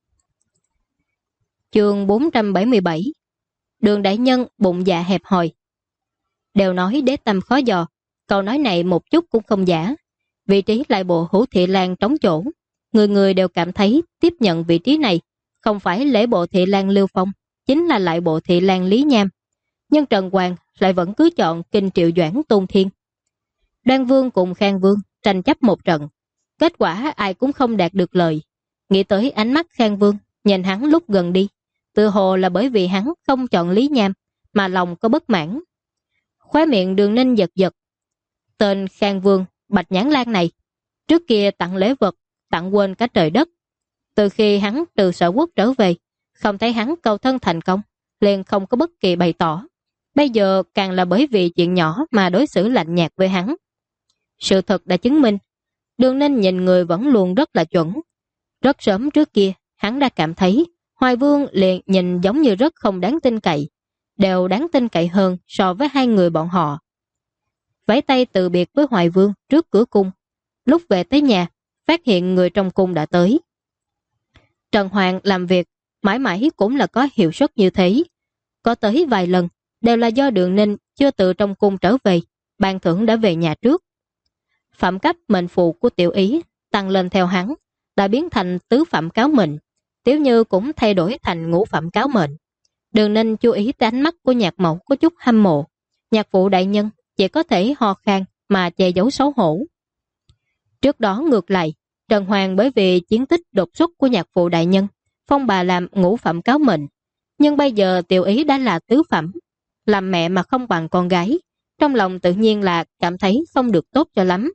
[SPEAKER 1] Chương 477. Đường đại nhân bụng dạ hẹp hòi. Đều nói đế tâm khó dò, câu nói này một chút cũng không giả. Vị trí lại bộ Hữu Thị Lan trống chỗ, người người đều cảm thấy tiếp nhận vị trí này không phải lễ bộ Thị Lan Lưu Phong, chính là lại bộ Thị Lan Lý Nham. Nhưng Trần Hoàng lại vẫn cứ chọn Kinh Triệu Doãn Tôn Thiên. Đoan Vương cùng Khang Vương tranh chấp một trận, kết quả ai cũng không đạt được lời. Nghĩ tới ánh mắt Khang Vương nhìn hắn lúc gần đi, tự hồ là bởi vì hắn không chọn Lý Nham mà lòng có bất mãn. Khóe miệng Đường Ninh giật giật. Tên Khang Vương Bạch Nhãn Lan này trước kia tặng lễ vật, tặng quên cả trời đất. Từ khi hắn từ Sở Quốc trở về, không thấy hắn cầu thân thành công, liền không có bất kỳ bày tỏ. Bây giờ càng là bởi vì chuyện nhỏ mà đối xử lạnh nhạt với hắn. Sự thật đã chứng minh, Đường Ninh nhìn người vẫn luôn rất là chuẩn. Rất sớm trước kia, hắn đã cảm thấy Hoài Vương liền nhìn giống như rất không đáng tin cậy, đều đáng tin cậy hơn so với hai người bọn họ. Vẫy tay từ biệt với Hoài Vương trước cửa cung. Lúc về tới nhà, phát hiện người trong cung đã tới. Trần Hoàng làm việc mãi mãi cũng là có hiệu suất như thế. Có tới vài lần đều là do Đường Ninh chưa từ trong cung trở về, ban thưởng đã về nhà trước. Phẩm cấp mệnh phụ của Tiểu Ý tăng lên theo hắn, đã biến thành tứ phẩm cáo mệnh. Tiểu Như cũng thay đổi thành ngũ phẩm cáo mệnh. Đường Ninh chú ý tới ánh mắt của nhạc mẫu có chút hâm mộ. Nhạc phụ đại nhân chỉ có thể ho khan mà che giấu xấu hổ. Trước đó ngược lại, Trần Hoàng bởi vì chiến tích đột xuất của nhạc phụ đại nhân, phong bà làm ngũ phẩm cáo mệnh. Nhưng bây giờ Tiểu Ý đã là tứ phẩm, làm mẹ mà không bằng con gái, trong lòng tự nhiên là cảm thấy không được tốt cho lắm.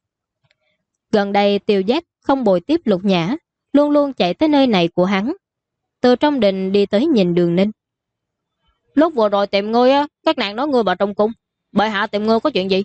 [SPEAKER 1] Gần đây Tiêu Giác không bồi tiếp Lục Nhã, luôn luôn chạy tới nơi này của hắn. Từ trong đình đi tới nhìn Đường Ninh. Lúc vừa rồi tìm ngươi á, các nàng nói ngươi vào trong cung, bệ hạ tìm ngươi có chuyện gì?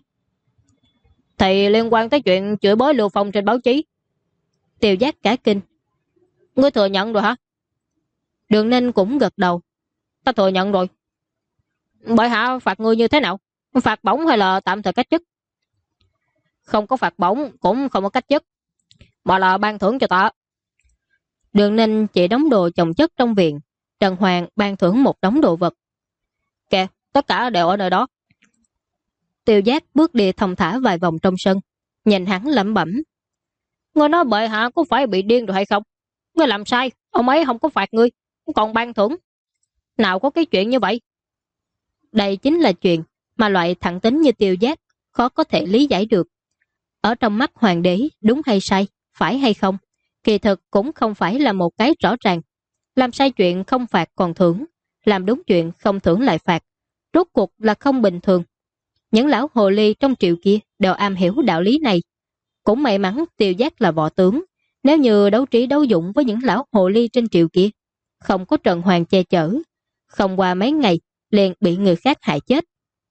[SPEAKER 1] Thì liên quan tới chuyện chửi bới Lưu Phong trên báo chí. Tiêu Giác cả kinh. Ngươi thừa nhận rồi hả? Đường Ninh cũng gật đầu. Ta thừa nhận rồi. Bệ hạ phạt ngươi như thế nào? Phạt bổng hay là tạm thời cách chức? Không có phạt bổng, cũng không có cách chức, mà là ban thưởng cho ta. Đường Ninh chỉ đóng đồ chồng chất trong viện. Trần Hoàng ban thưởng một đống đồ vật. Kìa, tất cả đều ở nơi đó. Tiêu Giác bước đi thông thả vài vòng trong sân, nhìn hắn lẩm bẩm. Ngươi nói bệ hạ có phải bị điên rồi hay không? Ngươi làm sai, ông ấy không có phạt ngươi, còn ban thưởng. Nào có cái chuyện như vậy? Đây chính là chuyện mà loại thẳng tính như Tiêu Giác khó có thể lý giải được. Ở trong mắt hoàng đế, đúng hay sai, phải hay không, kỳ thực cũng không phải là một cái rõ ràng. Làm sai chuyện không phạt còn thưởng, làm đúng chuyện không thưởng lại phạt, rốt cuộc là không bình thường. Những lão hồ ly trong triều kia đều am hiểu đạo lý này. Cũng may mắn Tiêu Giác là võ tướng, nếu như đấu trí đấu dụng với những lão hồ ly trên triều kia, không có Trần Hoàng che chở, không qua mấy ngày liền bị người khác hại chết.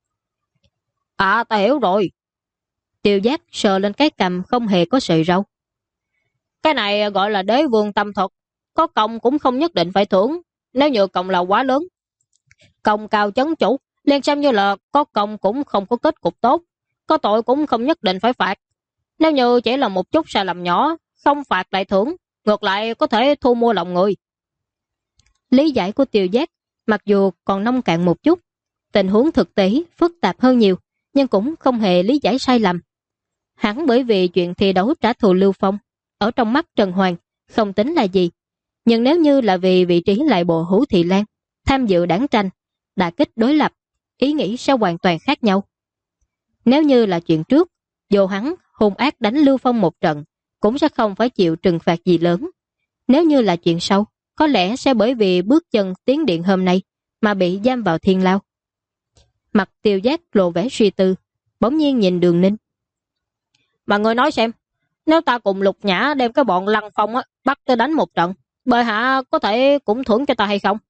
[SPEAKER 1] À, ta hiểu rồi. Tiêu Giác sờ lên cái cằm không hề có sợi râu. Cái này gọi là đế vương tâm thuật, có công cũng không nhất định phải thưởng, nếu như công là quá lớn. Công cao chấn chủ, liền xem như là có công cũng không có kết cục tốt, có tội cũng không nhất định phải phạt.
[SPEAKER 2] Nếu như chỉ là một chút sai lầm nhỏ, không phạt lại thưởng, ngược lại có thể thu mua lòng người.
[SPEAKER 1] Lý giải của Tiêu Giác mặc dù còn nông cạn một chút, tình huống thực tế phức tạp hơn nhiều, nhưng cũng không hề lý giải sai lầm. Hẳn bởi vì chuyện thi đấu trả thù Lưu Phong, ở trong mắt Trần Hoàng không tính là gì. Nhưng nếu như là vì vị trí lại bộ Hữu Thị Lan, tham dự đảng tranh, đả kích đối lập, ý nghĩ sẽ hoàn toàn khác nhau. Nếu như là chuyện trước, dù hắn hung ác đánh Lưu Phong một trận, cũng sẽ không phải chịu trừng phạt gì lớn. Nếu như là chuyện sau, có lẽ sẽ bởi vì bước chân tiến điện hôm nay mà bị giam vào thiên lao. Mặt Tiêu Giác lộ vẻ suy tư, bỗng nhiên nhìn Đường Ninh.
[SPEAKER 2] Mà người nói xem, nếu ta cùng Lục Nhã đem cái bọn Lăng Phong bắt tới đánh một trận, bệ hạ có thể cũng thưởng cho ta hay không?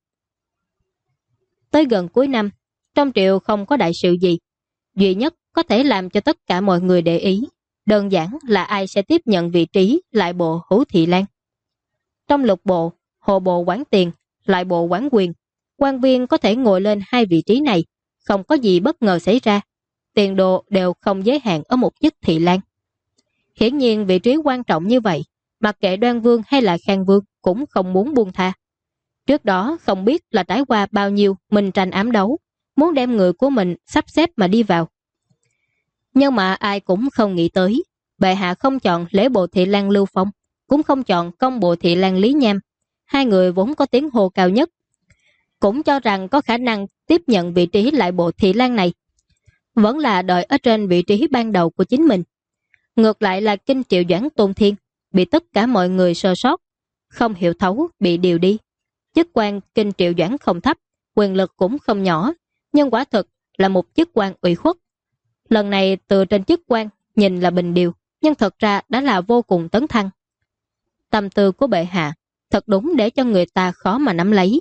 [SPEAKER 1] Tới gần cuối năm, trong triều không có đại sự gì. Duy nhất có thể làm cho tất cả mọi người để ý, đơn giản là ai sẽ tiếp nhận vị trí lại bộ Hữu Thị Lan. Trong lục bộ, hộ bộ quản tiền, lại bộ quản quyền, quan viên có thể ngồi lên hai vị trí này, không có gì bất ngờ xảy ra. Tiền đồ đều không giới hạn ở một chức Thị Lan. Hiển nhiên vị trí quan trọng như vậy, mặc kệ Đoan Vương hay là Khang Vương cũng không muốn buông tha. Trước đó không biết là trải qua bao nhiêu mình tranh ám đấu, muốn đem người của mình sắp xếp mà đi vào. Nhưng mà ai cũng không nghĩ tới, bệ hạ không chọn lễ bộ Thị Lan Lưu Phong, cũng không chọn công bộ Thị Lan Lý Nham, hai người vốn có tiếng hô cao nhất, cũng cho rằng có khả năng tiếp nhận vị trí lại bộ Thị Lan này. Vẫn là đợi ở trên vị trí ban đầu của chính mình. Ngược lại là Kinh Triệu Doãn Tôn Thiên, bị tất cả mọi người sơ sót, không hiểu thấu, bị điều đi. Chức quan Kinh Triệu Doãn không thấp, quyền lực cũng không nhỏ, nhưng quả thực là một chức quan ủy khuất. Lần này từ trên chức quan nhìn là bình điều, nhưng thật ra đã là vô cùng tấn thăng. Tâm tư của bệ hạ thật đúng để cho người ta khó mà nắm lấy.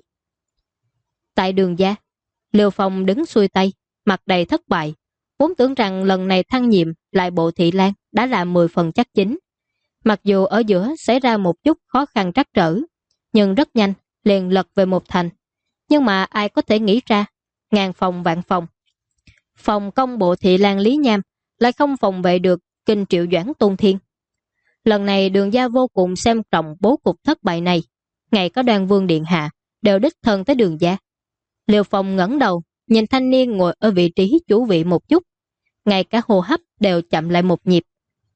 [SPEAKER 1] Tại Đường gia, Lưu Phong đứng xuôi tay, mặt đầy thất bại, vốn tưởng rằng lần này thăng nhiệm lại bộ Thị Lan đã là 10 phần chắc chính. Mặc dù ở giữa xảy ra một chút khó khăn trắc trở, nhưng rất nhanh liền lật về một thành. Nhưng mà ai có thể nghĩ ra, ngàn phòng vạn phòng, phòng công bộ Thị Lan Lý Nham lại không phòng vệ được Kinh Triệu Doãn Tôn Thiên. Lần này Đường gia vô cùng xem trọng bố cục thất bại này, ngay có Đoan Vương điện hạ đều đích thân tới Đường gia. Liêu Phong ngẩng đầu nhìn thanh niên ngồi ở vị trí chủ vị một chút, ngay cả hô hấp đều chậm lại một nhịp.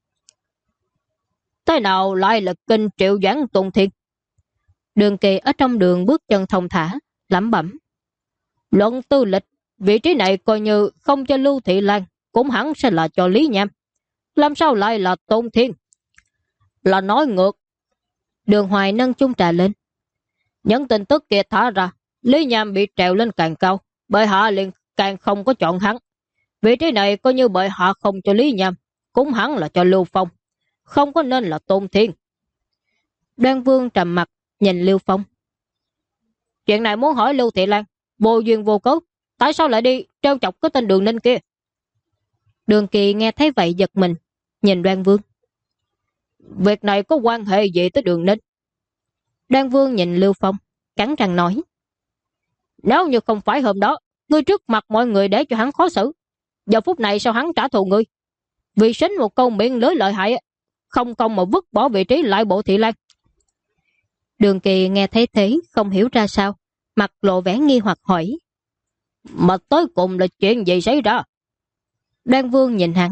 [SPEAKER 2] Thế nào lại là Kinh Triệu Doãn Tôn Thiên?
[SPEAKER 1] Đường Kỳ ở trong đường bước chân thông thả, lẩm bẩm.
[SPEAKER 2] Luận tư lịch, vị trí này coi như không cho Lưu Thị Lan, cũng hẳn sẽ là cho Lý Nham. Làm sao lại là Tôn Thiên? Là nói ngược.
[SPEAKER 1] Đường Hoài nâng chung trà lên.
[SPEAKER 2] Những tin tức kia thả ra, Lý Nham bị trèo lên càng cao, bệ hạ liền càng không có chọn hắn. Vị trí này coi như bệ hạ không cho Lý Nham, cũng hẳn là cho Lưu Phong, không có nên là Tôn Thiên.
[SPEAKER 1] Đoan Vương trầm mặt nhìn Lưu Phong.
[SPEAKER 2] Chuyện này muốn hỏi Lưu Thị Lan, vô duyên vô cớ, tại sao lại đi trêu chọc cái tên Đường Ninh kia?
[SPEAKER 1] Đường Kỳ nghe thấy vậy giật mình, nhìn Đoan Vương.
[SPEAKER 2] Việc này có quan hệ gì tới Đường Ninh?
[SPEAKER 1] Đoan Vương nhìn Lưu Phong, cắn răng nói.
[SPEAKER 2] Nếu như không phải hôm đó, ngươi trước mặt mọi người để cho hắn khó xử, giờ phút này sao hắn trả thù ngươi? Vì xính một câu miệng lưới lợi hại, không công mà vứt bỏ vị trí lại bộ Thị Lan.
[SPEAKER 1] Đường Kỳ nghe thấy thế không hiểu ra sao, mặt lộ vẻ nghi hoặc hỏi.
[SPEAKER 2] Mà tới cùng là chuyện gì xảy ra?
[SPEAKER 1] Đoan Vương nhìn hắn.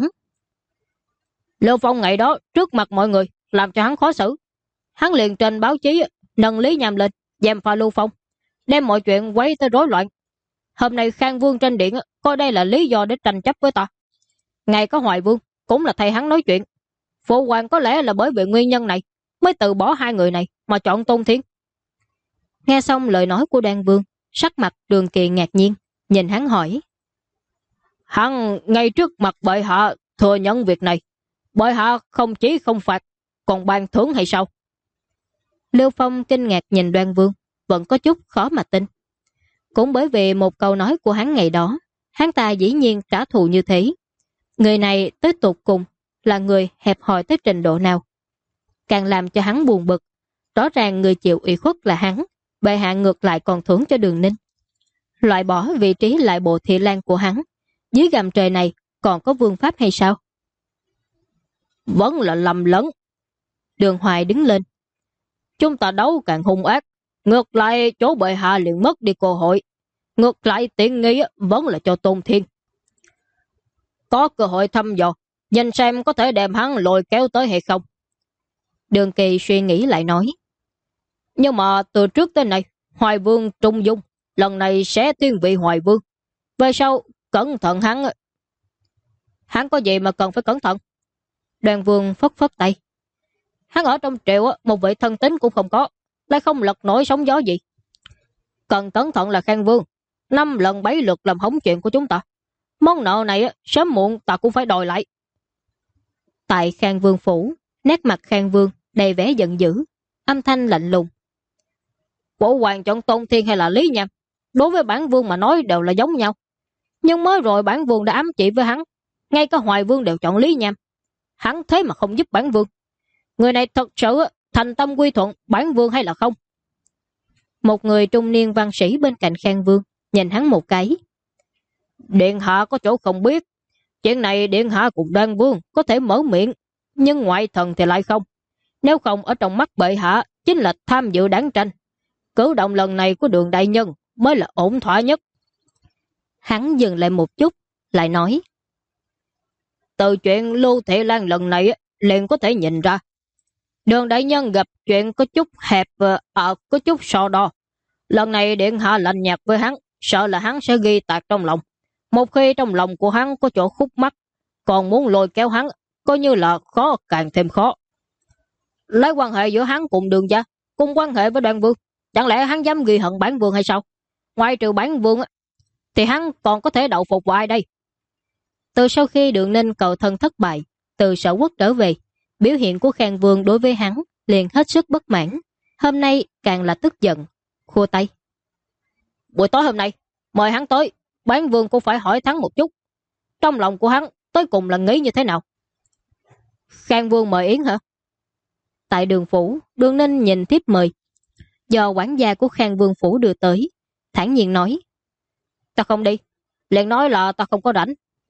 [SPEAKER 2] Lưu Phong ngày đó trước mặt mọi người làm cho hắn khó xử, hắn liền trên báo chí nâng Lý Nham lên gièm pha Lưu Phong, đem mọi chuyện quấy tới rối loạn. Hôm nay Khang Vương trên điện coi đây là lý do để tranh chấp với ta. Ngay có Hoài Vương cũng là thầy hắn nói chuyện. Phụ hoàng có lẽ là bởi vì nguyên nhân này mới từ bỏ hai người này mà chọn Tôn Thiên.
[SPEAKER 1] Nghe xong lời nói của Đoan Vương, sắc mặt Đường Kỳ ngạc nhiên, nhìn hắn hỏi.
[SPEAKER 2] Hắn ngay trước mặt bệ hạ thừa nhận việc này, bệ hạ không chỉ không phạt còn ban thưởng hay sao?
[SPEAKER 1] Lưu Phong kinh ngạc nhìn Đoan Vương, vẫn có chút khó mà tin. Cũng bởi vì một câu nói của hắn ngày đó, hắn ta dĩ nhiên trả thù như thế. Người này tới tột cùng là người hẹp hòi tới trình độ nào? Càng làm cho hắn buồn bực, rõ ràng người chịu ủy khuất là hắn, bệ hạ ngược lại còn thưởng cho Đường Ninh. Loại bỏ vị trí lại bộ Thị Lan của hắn, dưới gầm trời này còn có vương pháp hay sao?
[SPEAKER 2] Vẫn là lầm lẫn.
[SPEAKER 1] Đường Hoài đứng lên.
[SPEAKER 2] Chúng ta đấu càng hung ác, ngược lại chỗ bệ hạ liền mất đi cơ hội. Ngược lại tiện nghi vẫn là cho Tôn Thiên. Có cơ hội thăm dò, nhìn xem có thể đem hắn lôi kéo tới hay không.
[SPEAKER 1] Đường Kỳ suy nghĩ lại nói.
[SPEAKER 2] Nhưng mà từ trước tới nay, Hoài Vương trung dung, lần này sẽ thiên vị Hoài Vương. Về sau, cẩn thận hắn. Hắn có gì mà cần phải cẩn thận?
[SPEAKER 1] Đoàn Vương phất phất tay.
[SPEAKER 2] Hắn ở trong triều một vị thân tín cũng không có, lại không lật nổi sóng gió gì. Cần cẩn thận là Khang Vương, 5 lần 7 lượt làm hỏng chuyện của chúng ta. Món nợ này sớm muộn ta cũng phải đòi lại.
[SPEAKER 1] Tại Khang Vương phủ, nét mặt Khang Vương đầy vẻ giận dữ, âm thanh lạnh lùng.
[SPEAKER 2] Bộ hoàng chọn Tôn Thiên hay là Lý Nham, đối với bản vương mà nói đều là giống nhau. Nhưng mới rồi bản vương đã ám chỉ với hắn, ngay cả Hoài Vương đều chọn Lý Nham. Hắn thế mà không giúp bản vương. Người này thật sự thành tâm quy thuận bản vương hay là không?
[SPEAKER 1] Một người trung niên văn sĩ bên cạnh Khang Vương nhìn hắn một cái.
[SPEAKER 2] Điện hạ có chỗ không biết. Chuyện này điện hạ cùng Đoan Vương có thể mở miệng, nhưng ngoại thần thì lại không. Nếu không ở trong mắt bệ hạ chính là tham dự đáng tranh. Cử động lần này của Đường đại nhân mới là ổn thỏa nhất.
[SPEAKER 1] Hắn dừng lại một chút, lại nói.
[SPEAKER 2] Từ chuyện Lưu Thị Lan lần này liền có thể nhìn ra. Đường đại nhân gặp chuyện có chút hẹp, có chút so đo. Lần này điện hạ lạnh nhạt với hắn, sợ là hắn sẽ ghi tạc trong lòng. Một khi trong lòng của hắn có chỗ khúc mắc, còn muốn lôi kéo hắn, coi như là khó càng thêm khó. Lấy quan hệ giữa hắn cùng Đường gia, cùng quan hệ với Đoan Vương, chẳng lẽ hắn dám ghi hận bản vương hay sao? Ngoài trừ bản vương thì hắn còn có thể đậu phục vào ai đây?
[SPEAKER 1] Từ sau khi Đường Ninh cầu thân thất bại, từ Sở Quốc trở về, biểu hiện của Khang Vương đối với hắn liền hết sức bất mãn. Hôm nay càng là tức giận, khua tay.
[SPEAKER 2] Buổi tối hôm nay, mời hắn tới, bản vương cũng phải hỏi hắn một chút. Trong lòng của hắn tới cùng là nghĩ như thế nào? Khang Vương mời Yến hả?
[SPEAKER 1] Tại Đường phủ, Đường Ninh nhìn tiếp mời. Do quản gia của Khang Vương phủ đưa tới, thản nhiên nói.
[SPEAKER 2] Ta không đi, liền nói là ta không có rảnh.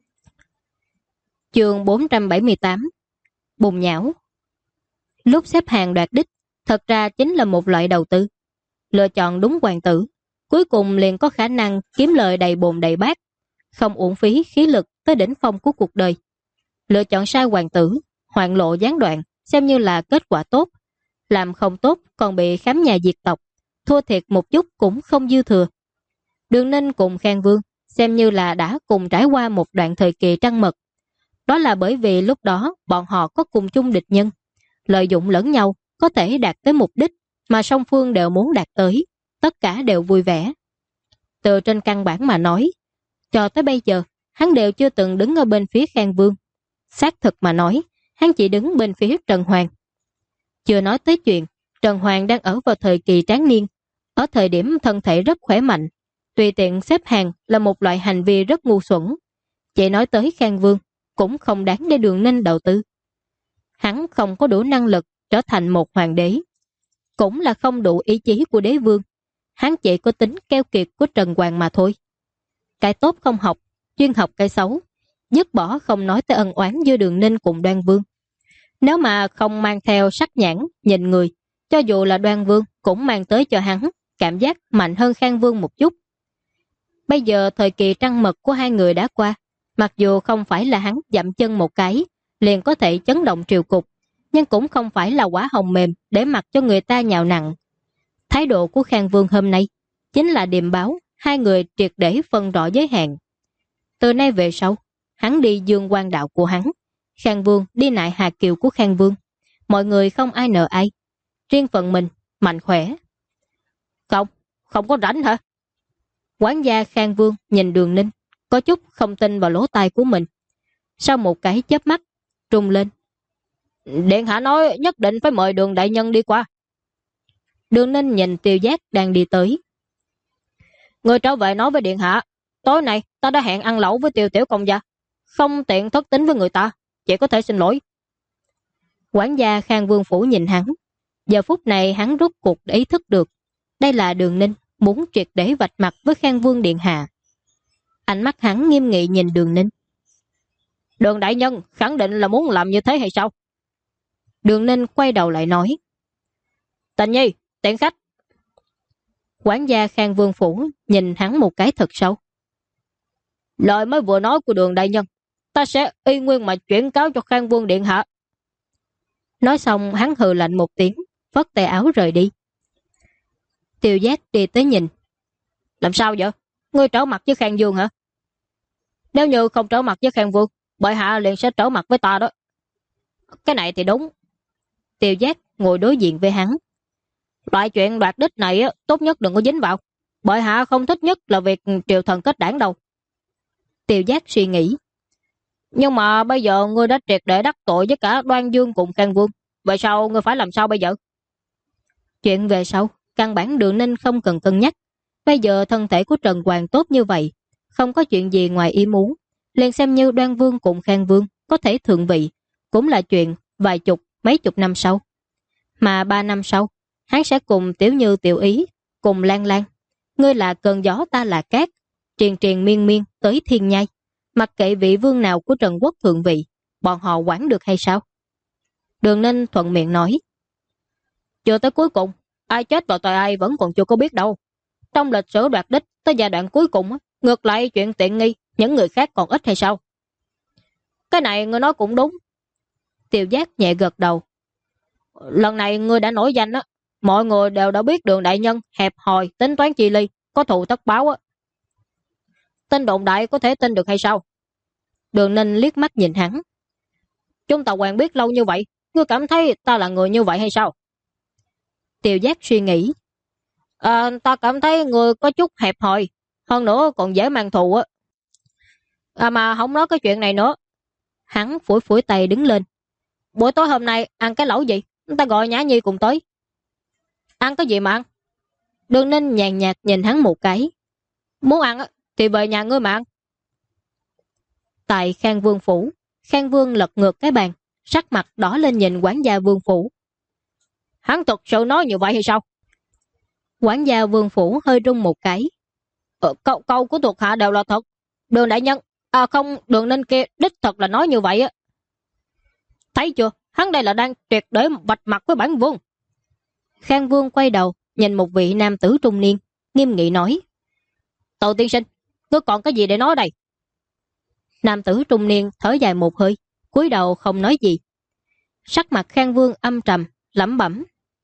[SPEAKER 1] Chương 478 Bùng nhão. Lúc xếp hàng đoạt đích, thật ra chính là một loại đầu tư. Lựa chọn đúng hoàng tử, cuối cùng liền có khả năng kiếm lời đầy bồn đầy bát, không uổng phí khí lực tới đỉnh phong của cuộc đời. Lựa chọn sai hoàng tử, hoạn lộ gián đoạn, xem như là kết quả tốt. Làm không tốt còn bị khám nhà diệt tộc, thua thiệt một chút cũng không dư thừa. Đường Ninh cùng Khang Vương xem như là đã cùng trải qua một đoạn thời kỳ trăng mật. Đó là bởi vì lúc đó bọn họ có cùng chung địch nhân, lợi dụng lẫn nhau có thể đạt tới mục đích mà song phương đều muốn đạt tới, tất cả đều vui vẻ. Từ trên căn bản mà nói, cho tới bây giờ hắn đều chưa từng đứng ở bên phía Khang Vương. Xác thực mà nói, hắn chỉ đứng bên phía Trần Hoàng. Chưa nói tới chuyện Trần Hoàng đang ở vào thời kỳ tráng niên, ở thời điểm thân thể rất khỏe mạnh, tùy tiện xếp hàng là một loại hành vi rất ngu xuẩn. Chỉ nói tới Khang Vương cũng không đáng để Đường Ninh đầu tư. Hắn không có đủ năng lực trở thành một hoàng đế, cũng là không đủ ý chí của đế vương. Hắn chỉ có tính keo kiệt của Trần Hoàng mà thôi. Cái tốt không học, chuyên học cái xấu, dứt bỏ không nói tới ân oán giữa Đường Ninh cùng Đoan Vương. Nếu mà không mang theo sắc nhãn nhìn người, cho dù là Đoan Vương cũng mang tới cho hắn cảm giác mạnh hơn Khang Vương một chút. Bây giờ thời kỳ trăng mật của hai người đã qua, mặc dù không phải là hắn dậm chân một cái liền có thể chấn động triều cục, nhưng cũng không phải là quả hồng mềm để mặc cho người ta nhào nặng. Thái độ của Khang Vương hôm nay chính là điềm báo hai người triệt để phân rõ giới hạn. Từ nay về sau, hắn đi dương quan đạo của hắn, Khang Vương đi nại Hà Kiều của Khang Vương. Mọi người không ai nợ ai, riêng phần mình mạnh khỏe. Không có rảnh hả? Quản gia Khang Vương nhìn Đường Ninh, có chút không tin vào lỗ tai của mình. Sau một cái chớp mắt, rung lên. Điện hạ nói nhất định phải mời Đường đại nhân đi qua. Đường Ninh nhìn Tiêu Giác đang đi tới. Người trở về nói với điện hạ, tối nay ta đã hẹn ăn lẩu với Tiêu tiểu công gia, không tiện thất tín với người ta, chỉ có thể xin lỗi. Quản gia Khang Vương phủ nhìn hắn. Giờ phút này hắn rốt cuộc ý thức được, đây là Đường Ninh muốn triệt để vạch mặt với Khang Vương điện hạ. Ánh mắt hắn nghiêm nghị nhìn Đường Ninh. Đường đại nhân khẳng định là muốn làm như thế hay sao? Đường Ninh quay đầu lại nói:
[SPEAKER 2] Tình nhi, tiễn khách.
[SPEAKER 1] Quản gia Khang Vương phủ nhìn hắn một cái thật sâu.
[SPEAKER 2] Lời mới vừa nói của Đường đại nhân, ta sẽ y nguyên mà chuyển cáo cho Khang Vương điện hạ.
[SPEAKER 1] Nói xong hắn hừ lạnh một tiếng, phất tay áo rời đi. Tiêu Giác đi tới nhìn.
[SPEAKER 2] Làm sao vậy? Ngươi trở mặt với Khang Vương hả? Nếu như không trở mặt với Khang Vương, bệ hạ liền sẽ trở mặt với ta đó. Cái này thì đúng.
[SPEAKER 1] Tiêu Giác ngồi đối diện với hắn.
[SPEAKER 2] Loại chuyện đoạt đích này tốt nhất đừng có dính vào. Bệ hạ không thích nhất là việc triều thần kết đảng đâu.
[SPEAKER 1] Tiêu Giác suy nghĩ.
[SPEAKER 2] Nhưng mà bây giờ ngươi đã triệt để đắc tội với cả Đoan Dương cùng Khang Vương. Vậy sao ngươi phải làm sao bây giờ?
[SPEAKER 1] Chuyện về sau, căn bản Đường Ninh không cần cân nhắc. Bây giờ thân thể của Trần Hoàng tốt như vậy, không có chuyện gì ngoài ý muốn, liền xem như Đoan Vương cùng Khang Vương có thể thượng vị, cũng là chuyện vài chục, mấy chục năm sau. Mà 3 năm sau, hắn sẽ cùng Tiểu Như Tiểu Ý, cùng Lan Lan. Ngươi là cơn gió, ta là cát, triền triền miên miên tới thiên nhai. Mặc kệ vị vương nào của Trần Quốc thượng vị, bọn họ quản được hay sao? Đường Ninh thuận miệng nói.
[SPEAKER 2] Chưa tới cuối cùng, ai chết vào tay ai vẫn còn chưa có biết đâu. Trong lịch sử đoạt đích tới giai đoạn cuối cùng, ngược lại chuyện tiện nghi, những người khác còn ít hay sao? Cái này ngươi nói cũng đúng.
[SPEAKER 1] Tiêu Giác nhẹ gật đầu.
[SPEAKER 2] Lần này ngươi đã nổi danh á, mọi người đều đã biết Đường đại nhân hẹp hòi, tính toán chi ly, có thù tất báo á. Tin đồn đại có thể tin được hay sao?
[SPEAKER 1] Đường Ninh liếc mắt nhìn hắn.
[SPEAKER 2] Chúng ta quen biết lâu như vậy, ngươi cảm thấy ta là người như vậy hay sao?
[SPEAKER 1] Tiêu Giác suy nghĩ.
[SPEAKER 2] Ta cảm thấy ngươi có chút hẹp hòi, hơn nữa còn dễ mang thù á. Mà không nói cái chuyện này nữa.
[SPEAKER 1] Hắn phủi phủi tay đứng lên.
[SPEAKER 2] Buổi tối hôm nay ăn cái lẩu gì? Ta gọi Nhã Nhi cùng tới. Ăn cái gì mà ăn?
[SPEAKER 1] Đường Ninh nhàn nhạt nhìn hắn một cái.
[SPEAKER 2] Muốn ăn thì về nhà ngươi mà ăn.
[SPEAKER 1] Tại Khang Vương phủ, Khang Vương lật ngược cái bàn, sắc mặt đỏ lên nhìn quản gia Vương phủ.
[SPEAKER 2] Hắn thật sự nói như vậy hay sao?
[SPEAKER 1] Quản gia Vương phủ hơi rung một cái.
[SPEAKER 2] Câu của thuộc hạ đều là thật. Đường đại nhân, không, Đường Ninh kia đích thật là nói như vậy á. Thấy chưa, hắn đây là đang triệt để vạch mặt với bản vương.
[SPEAKER 1] Khang Vương quay đầu nhìn một vị nam tử trung niên, nghiêm nghị nói.
[SPEAKER 2] Tâu tiên sinh, ngươi còn cái gì để nói đây?
[SPEAKER 1] Nam tử trung niên thở dài một hơi, cúi đầu không nói gì. Sắc mặt Khang Vương âm trầm, lẩm bẩm.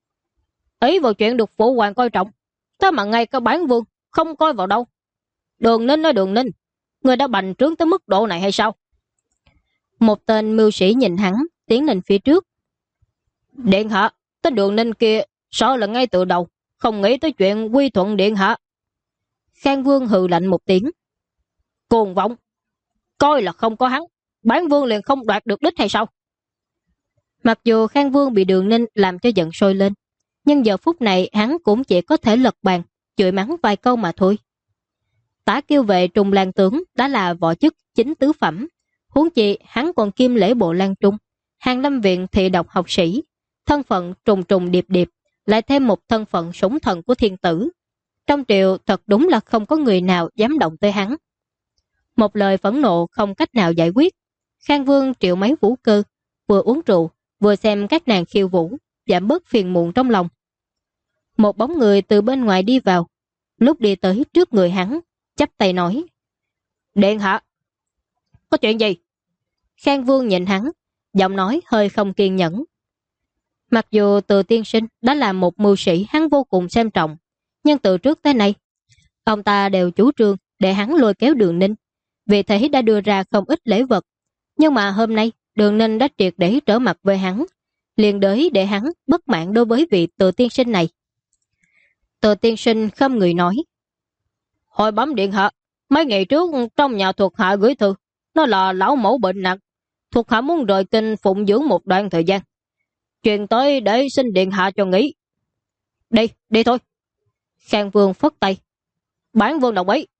[SPEAKER 2] Ý vào chuyện được phụ hoàng coi trọng, thế mà ngay cả bản vương không coi vào đâu. Đường Ninh nói Đường Ninh, ngươi đã bành trướng tới mức độ này hay sao?
[SPEAKER 1] Một tên mưu sĩ nhìn hắn, tiến lên phía trước.
[SPEAKER 2] Điện hạ, tới Đường Ninh kia sợ là ngay từ đầu không nghĩ tới chuyện quy thuận điện hạ.
[SPEAKER 1] Khang Vương hừ lạnh một tiếng.
[SPEAKER 2] Cuồng vọng, coi là không có hắn, bản vương liền không đoạt được đích hay sao?
[SPEAKER 1] Mặc dù Khang Vương bị Đường Ninh làm cho giận sôi lên, nhưng giờ phút này hắn cũng chỉ có thể lật bàn, chửi mắng vài câu mà thôi. Tả Kiêu Vệ Trùng Lan Tướng đã là võ chức chính tứ phẩm, huống chi hắn còn kiêm lễ bộ Lan Trung, Hàng Lâm Viện thị độc học sĩ, thân phận trùng trùng điệp điệp, lại thêm một thân phận sủng thần của thiên tử. Trong triều thật đúng là không có người nào dám động tới hắn. Một lời phẫn nộ không cách nào giải quyết. Khang Vương triệu mấy vũ cơ, vừa uống rượu, vừa xem các nàng khiêu vũ, giảm bớt phiền muộn trong lòng. Một bóng người từ bên ngoài đi vào, lúc đi tới trước người hắn, chắp tay nói.
[SPEAKER 2] Điện hạ, có chuyện gì?
[SPEAKER 1] Khang Vương nhìn hắn, giọng nói hơi không kiên nhẫn. Mặc dù Từ tiên sinh đã là một mưu sĩ hắn vô cùng xem trọng, nhưng từ trước tới nay, ông ta đều chủ trương để hắn lôi kéo Đường Ninh, vì thế đã đưa ra không ít lễ vật. Nhưng mà hôm nay, Đường Ninh đã triệt để trở mặt với hắn, liền đới để hắn bất mãn đối với vị Từ tiên sinh này. Từ tiên sinh không người nói.
[SPEAKER 2] Hồi bấm điện hạ, mấy ngày trước trong nhà thuộc hạ gửi thư, nó là lão mẫu bệnh nặng, thuộc hạ muốn rời kinh phụng dưỡng một đoạn thời gian. Chuyện tới để xin điện hạ cho nghỉ. Đi thôi.
[SPEAKER 1] Khang Vương phất tay.
[SPEAKER 2] Bản vương đồng ý.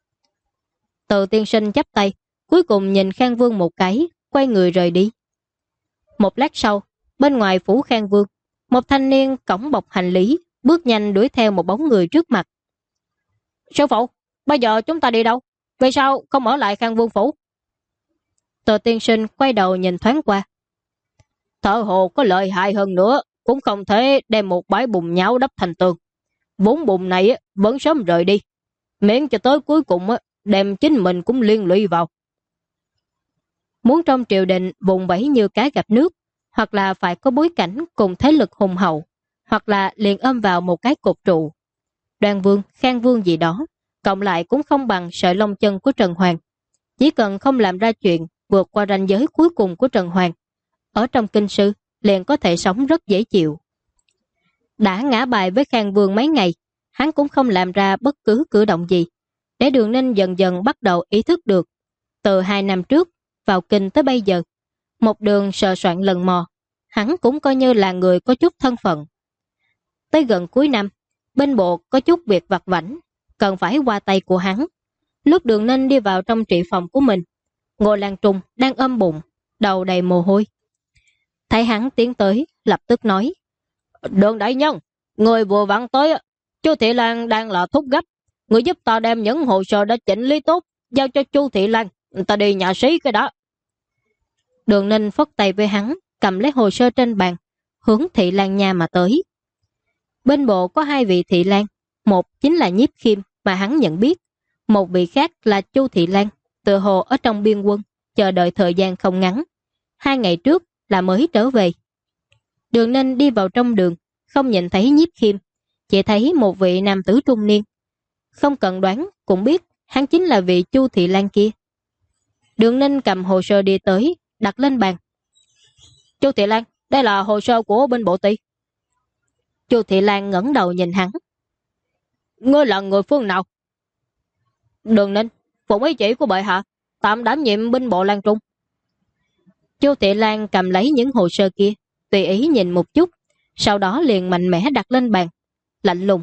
[SPEAKER 1] Từ tiên sinh chắp tay, cuối cùng nhìn Khang Vương một cái, quay người rời đi. Một lát sau, bên ngoài phủ Khang Vương, một thanh niên cõng bọc hành lý, bước nhanh đuổi theo một bóng người trước mặt.
[SPEAKER 2] Sư phụ, bây giờ chúng ta đi đâu? Vì sao không ở lại Khang Vương phủ?
[SPEAKER 1] Từ tiên sinh quay đầu nhìn thoáng qua.
[SPEAKER 2] Thợ hồ có lợi hại hơn nữa, cũng không thể đem một bãi bùn nhão đắp thành tường. Vốn bùn này vẫn sớm rời đi, miễn cho tới cuối cùng đem chính mình cũng liên lụy vào.
[SPEAKER 1] Muốn trong triều đình vùng vẫy như cá gặp nước, hoặc là phải có bối cảnh cùng thế lực hùng hậu, hoặc là liền ôm vào một cái cột trụ. Đoan Vương, Khang Vương gì đó, cộng lại cũng không bằng sợi lông chân của Trần Hoàng. Chỉ cần không làm ra chuyện vượt qua ranh giới cuối cùng của Trần Hoàng, ở trong kinh sư liền có thể sống rất dễ chịu. Đã ngã bài với Khang Vương mấy ngày, hắn cũng không làm ra bất cứ cử động gì, để Đường Ninh dần dần bắt đầu ý thức được. Từ 2 năm trước, vào kinh tới bây giờ, một đường sờ soạn lần mò, hắn cũng coi như là người có chút thân phận. Tới gần cuối năm, bên bộ có chút việc vặt vãnh, cần phải qua tay của hắn. Lúc Đường Ninh đi vào trong trị phòng của mình, Ngô Lan Trung đang ôm bụng, đầu đầy mồ hôi. Thấy hắn tiến tới, lập tức nói:
[SPEAKER 2] Đường đại nhân, người vừa vặn tới, Chu Thị Lan đang là thúc gấp. Người giúp ta đem những hồ sơ đã chỉnh lý tốt giao cho Chu Thị Lan, ta đi nhà sĩ cái đó.
[SPEAKER 1] Đường Ninh phất tay với hắn, cầm lấy hồ sơ trên bàn, hướng Thị Lan nhà mà tới. Bên bộ có 2 vị Thị Lan, một chính là Nhiếp Khiêm mà hắn nhận biết, một vị khác là Chu Thị Lan, tự hồ ở trong biên quân, chờ đợi thời gian không ngắn. 2 ngày trước là mới trở về. Đường Ninh đi vào trong đường, không nhìn thấy Nhiếp Khiêm, chỉ thấy một vị nam tử trung niên. Không cần đoán cũng biết hắn chính là vị Chu Thị Lan kia. Đường Ninh cầm hồ sơ đi tới, đặt lên bàn.
[SPEAKER 2] Chu Thị Lan, đây là hồ sơ của bên bộ ty.
[SPEAKER 1] Chu Thị Lan ngẩng đầu nhìn hắn.
[SPEAKER 2] Ngươi là người phương nào? Đường Ninh, phụng ý chỉ của bệ hạ, tạm đảm nhiệm binh bộ Lan Trung.
[SPEAKER 1] Chu Thị Lan cầm lấy những hồ sơ kia, tùy ý nhìn một chút, sau đó liền mạnh mẽ đặt lên bàn, lạnh lùng.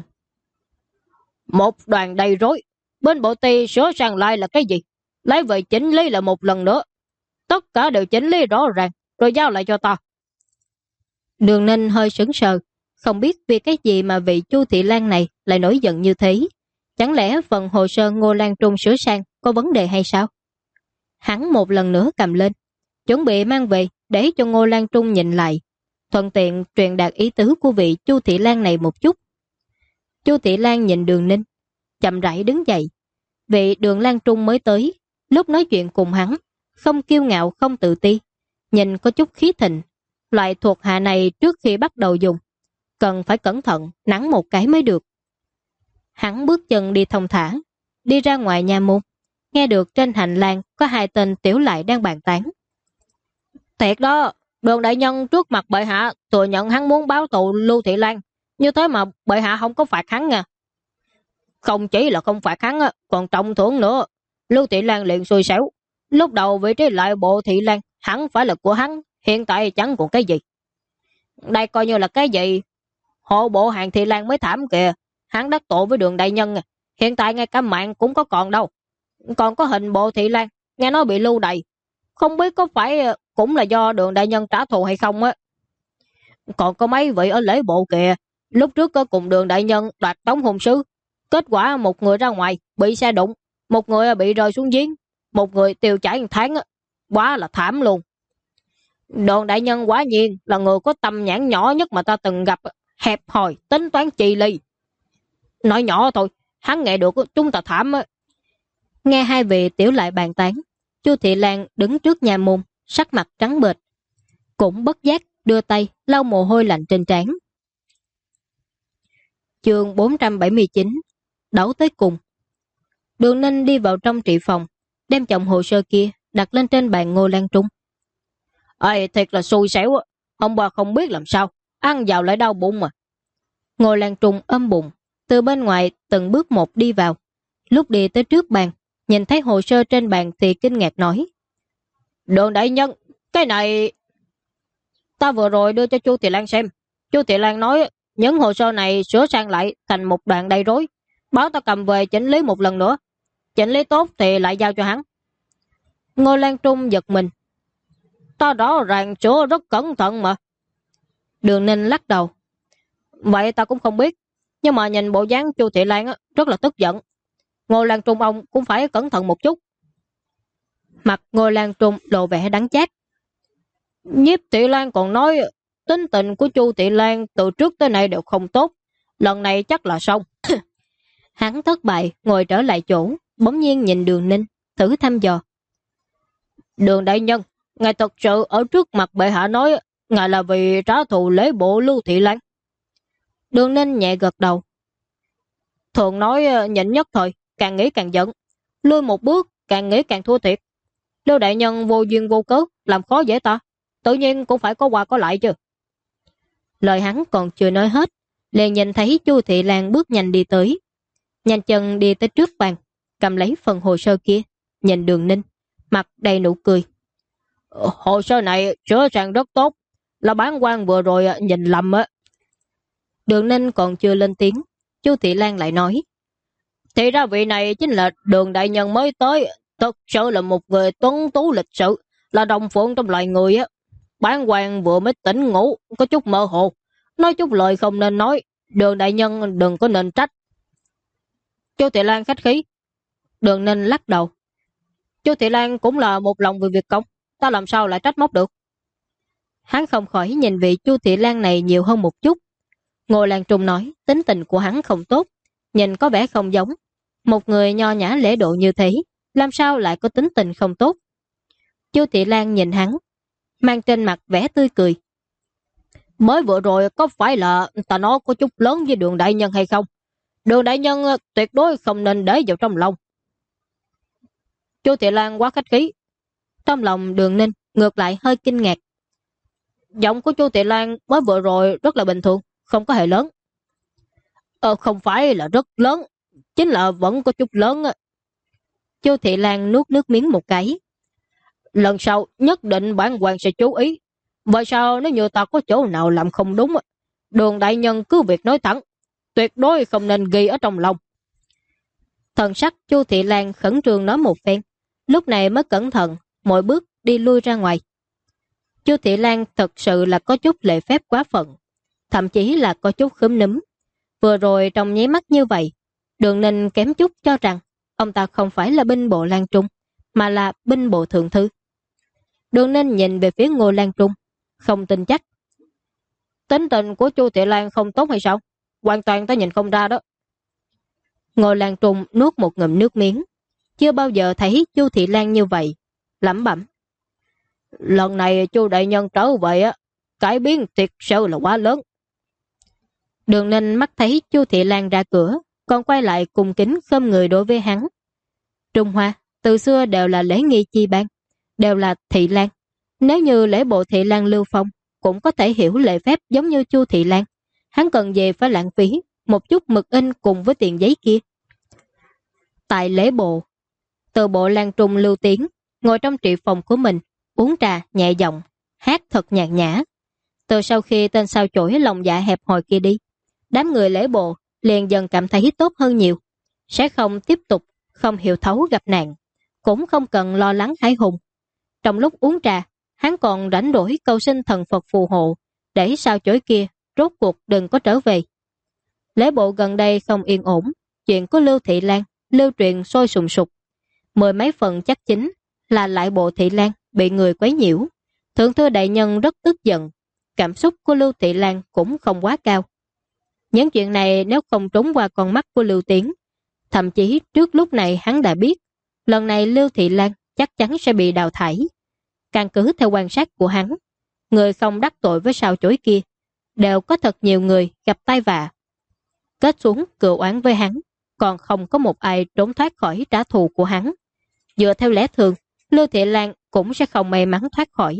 [SPEAKER 2] Một đoàn đầy rối, bên bộ ty sửa sang lại là cái gì? Lấy về chỉnh lý là một lần nữa. Tất cả đều chỉnh lý rõ ràng, rồi giao lại cho ta.
[SPEAKER 1] Đường Ninh hơi sững sờ, không biết vì cái gì mà vị Chu Thị Lan này lại nổi giận như thế. Chẳng lẽ phần hồ sơ Ngô Lan Trung sửa sang có vấn đề hay sao? Hắn một lần nữa cầm lên, chuẩn bị mang về để cho Ngô Lan Trung nhìn lại, thuận tiện truyền đạt ý tứ của vị Chu Thị Lan này một chút. Chu Thị Lan nhìn Đường Ninh, chậm rãi đứng dậy. Vị Đường Lan Trung mới tới, lúc nói chuyện cùng hắn, không kiêu ngạo không tự ti, nhìn có chút khí thịnh. Loại thuộc hạ này trước khi bắt đầu dùng, cần phải cẩn thận nắn một cái mới được. Hắn bước chân đi thong thả, đi ra ngoài nhà môn, nghe được trên hành lang có 2 tên tiểu lại đang bàn tán.
[SPEAKER 2] Thiệt đó, Đường đại nhân trước mặt bệ hạ thừa nhận hắn muốn báo thù Lưu Thị Lan, như thế mà bệ hạ không có phạt hắn nha. Không chỉ là không phạt hắn, còn trọng thưởng nữa. Lưu Thị Lan liền xui xẻo. Lúc đầu vị trí lại bộ Thị Lan hẳn phải là của hắn, hiện tại chẳng còn cái gì. Đây coi như là cái gì? Hộ bộ hàng Thị Lan mới thảm kìa. Hắn đắc tội với Đường đại nhân, hiện tại ngay cả mạng cũng có còn đâu. Còn có hình bộ Thị Lan, nghe nói bị lưu đày. Không biết có phải cũng là do Đường đại nhân trả thù hay không á. Còn có mấy vị ở lễ bộ kìa, lúc trước có cùng Đường đại nhân đoạt tống hôn sứ. Kết quả một người ra ngoài bị xe đụng, một người bị rơi xuống giếng, một người tiêu chảy 1 tháng, quá là thảm luôn. Đường đại nhân quả nhiên là người có tâm nhãn nhỏ nhất mà ta từng gặp, hẹp hòi, tính toán chi ly. Nói nhỏ thôi, hắn nghe được chúng ta thảm á.
[SPEAKER 1] Nghe 2 vị tiểu lại bàn tán, Chu Thị Lan đứng trước nhà môn, sắc mặt trắng bệch, cũng bất giác đưa tay lau mồ hôi lạnh trên trán. Chương 479, đấu tới cùng. Đường Ninh đi vào trong trị phòng, đem chồng hồ sơ kia đặt lên trên bàn Ngô Lan Trung.
[SPEAKER 2] Ê, thiệt là xui xẻo, ông bà không biết làm sao, ăn vào lại đau bụng mà.
[SPEAKER 1] Ngô Lan Trung ôm bụng, từ bên ngoài từng bước một đi vào. Lúc đi tới trước bàn, nhìn thấy hồ sơ trên bàn thì kinh ngạc nói:
[SPEAKER 2] Đường đại nhân, cái này ta vừa rồi đưa cho Chu Thị Lan xem. Chu Thị Lan nói những hồ sơ này sửa sang lại thành một đoạn đầy rối, báo ta cầm về chỉnh lý một lần nữa. Chỉnh lý tốt thì lại giao cho hắn.
[SPEAKER 1] Ngô Lan Trung giật mình:
[SPEAKER 2] Ta rõ ràng sửa rất cẩn thận mà.
[SPEAKER 1] Đường Ninh lắc đầu:
[SPEAKER 2] Vậy ta cũng không biết, nhưng mà nhìn bộ dáng Chu Thị Lan rất là tức giận. Ngô Lan Trung ông cũng phải cẩn thận một chút.
[SPEAKER 1] Mặt Ngô Lan Trung lộ vẻ đắng chát:
[SPEAKER 2] Nhiếp Thị Lan còn nói tính tình của Chu Thị Lan từ trước tới nay đều không tốt. Lần này chắc là xong.
[SPEAKER 1] Hắn thất bại, ngồi trở lại chỗ, bỗng nhiên nhìn Đường Ninh, thử thăm dò.
[SPEAKER 2] Đường đại nhân, ngài thật sự ở trước mặt bệ hạ nói ngài là vì trả thù lễ bộ Lưu Thị Lan.
[SPEAKER 1] Đường Ninh nhẹ gật đầu.
[SPEAKER 2] Thường nói nhịn nhất thời, càng nghĩ càng giận. Lui một bước, càng nghĩ càng thua thiệt. Lưu đại nhân vô duyên vô cớ, làm khó dễ ta. Tự nhiên cũng phải có qua có lại chứ.
[SPEAKER 1] Lời hắn còn chưa nói hết, liền nhìn thấy Chu Thị Lan bước nhanh đi tới. Nhanh chân đi tới trước bàn, cầm lấy phần hồ sơ kia, nhìn Đường Ninh, mặt đầy nụ cười.
[SPEAKER 2] Hồ sơ này sửa sang rất tốt, là bản quan vừa rồi nhìn lầm á.
[SPEAKER 1] Đường Ninh còn chưa lên tiếng, Chu Thị Lan lại nói.
[SPEAKER 2] Thì ra vị này chính là Đường đại nhân mới tới, thật sự là một người tuấn tú lịch sự, là đồng phượng trong loài người á. Bản quan vừa mới tỉnh ngủ, có chút mơ hồ, nói chút lời không nên nói, Đường đại nhân đừng có nên trách. Chu Thị Lan khách khí.
[SPEAKER 1] Đường Ninh lắc đầu.
[SPEAKER 2] Chu Thị Lan cũng là một lòng vì việc công, ta làm sao lại trách móc được.
[SPEAKER 1] Hắn không khỏi nhìn vị Chu Thị Lan này nhiều hơn một chút. Ngô Lan Trung nói tính tình của hắn không tốt, nhìn có vẻ không giống. Một người nho nhã lễ độ như thế, làm sao lại có tính tình không tốt. Chu Thị Lan nhìn hắn, mang trên mặt vẻ tươi cười.
[SPEAKER 2] Mới vừa rồi có phải là ta nói có chút lớn với Đường đại nhân hay không? Đường đại nhân tuyệt đối không nên để vào trong lòng. Chu Thị Lan quá khách khí.
[SPEAKER 1] Trong lòng Đường Ninh ngược lại hơi kinh ngạc.
[SPEAKER 2] Giọng của Chu Thị Lan mới vừa rồi rất là bình thường, không có hề lớn. Không phải là rất lớn, chính là vẫn có chút lớn.
[SPEAKER 1] Chu Thị Lan nuốt nước miếng một cái.
[SPEAKER 2] Lần sau nhất định bản quan sẽ chú ý. Vậy sao nếu như ta có chỗ nào làm không đúng, Đường đại nhân cứ việc nói thẳng, tuyệt đối không nên ghi ở trong lòng.
[SPEAKER 1] Thần sắc Chu Thị Lan khẩn trương nói một phen, lúc này mới cẩn thận, mỗi bước đi lui ra ngoài. Chu Thị Lan thật sự là có chút lễ phép quá phận, thậm chí là có chút khúm núm. Vừa rồi trong nháy mắt như vậy, Đường Ninh kém chút cho rằng ông ta không phải là binh bộ Lan Trung, mà là binh bộ thượng thư. Đường Ninh nhìn về phía Ngô Lan Trung, không tin chắc.
[SPEAKER 2] Tính tình của Chu Thị Lan không tốt hay sao? Hoàn toàn ta nhìn không ra đó.
[SPEAKER 1] Ngô Lan Trung nuốt một ngụm nước miếng, chưa bao giờ thấy Chu Thị Lan như vậy, lẩm bẩm.
[SPEAKER 2] Lần này Chu đại nhân trở về cải biến thiệt sự là quá lớn.
[SPEAKER 1] Đường Ninh mắt thấy Chu Thị Lan ra cửa, còn quay lại cung kính khom người đối với hắn. Trung Hoa từ xưa đều là lễ nghi chi ban, đều là Thị Lan. Nếu như lễ bộ Thị Lan Lưu Phong cũng có thể hiểu lễ phép giống như Chu Thị Lan, hắn cần gì phải lãng phí một chút mực in cùng với tiền giấy kia. Tại lễ bộ, từ bộ Lan Trung Lưu Tiến ngồi trong trị phòng của mình, uống trà nhẹ giọng, hát thật nhàn nhã. Từ sau khi tên sao chổi lòng dạ hẹp hòi kia đi, đám người lễ bộ liền dần cảm thấy tốt hơn nhiều, sẽ không tiếp tục không hiểu thấu gặp nạn, cũng không cần lo lắng hãi hùng. Trong lúc uống trà, hắn còn rảnh rỗi cầu xin thần Phật phù hộ để sao chổi kia rốt cuộc đừng có trở về. Lễ bộ gần đây không yên ổn, chuyện của Lưu Thị Lan lưu truyền sôi sùng sục. Mười mấy phần chắc chính là lại bộ Thị Lan bị người quấy nhiễu. Thượng thư đại nhân rất tức giận, cảm xúc của Lưu Thị Lan cũng không quá cao. Những chuyện này nếu không trốn qua con mắt của Lưu Tiến, thậm chí trước lúc này hắn đã biết, lần này Lưu Thị Lan chắc chắn sẽ bị đào thải. Căn cứ theo quan sát của hắn, người không đắc tội với sao chổi kia, đều có thật nhiều người gặp tai vạ. Kết xuống cựu oán với hắn, còn không có một ai trốn thoát khỏi trả thù của hắn. Dựa theo lẽ thường, Lưu Thị Lan cũng sẽ không may mắn thoát khỏi.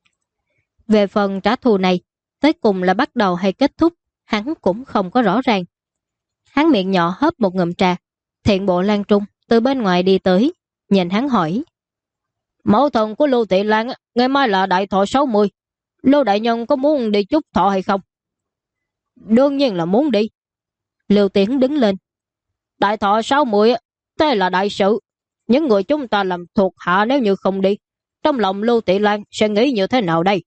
[SPEAKER 1] Về phần trả thù này, tới cùng là bắt đầu hay kết thúc, hắn cũng không có rõ ràng. Hắn miệng nhỏ hớp một ngụm trà, Thiện bộ Lan Trung từ bên ngoài đi tới, nhìn hắn hỏi.
[SPEAKER 2] Mẫu thần của Lưu Thị Lan ngày mai là đại thọ 60. Lưu đại nhân có muốn đi chúc thọ hay không? Đương nhiên là muốn đi.
[SPEAKER 1] Lưu Tiến đứng lên.
[SPEAKER 2] Đại thọ 60, thế là đại sự. Những người chúng ta làm thuộc hạ nếu như không đi, trong lòng Lưu Thị Lan sẽ nghĩ như thế nào đây?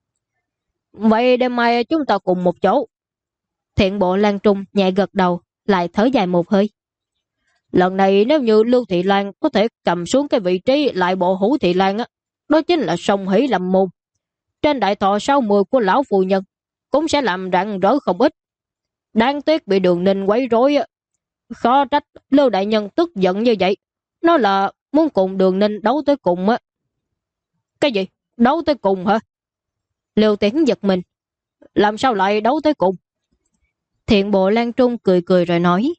[SPEAKER 2] Vậy đêm mai chúng ta cùng một chỗ.
[SPEAKER 1] Thiện bộ Lan Trung nhẹ gật đầu, lại thở dài một hơi.
[SPEAKER 2] Lần này nếu như Lưu Thị Lan có thể cầm xuống cái vị trí lại bộ Hữu Thị Lan đó chính là song hỷ lâm môn. trên đại thọ 60 của lão phu nhân cũng sẽ làm rạng rỡ không ít. Đáng tiếc bị Đường Ninh quấy rối. Khó trách Lưu đại nhân tức giận như vậy. Nó là muốn cùng Đường Ninh đấu tới cùng á. Cái gì? Đấu tới cùng hả? Lưu Tiến giật mình. Làm sao lại đấu tới cùng?
[SPEAKER 1] Thiện bộ Lan Trung cười cười rồi nói.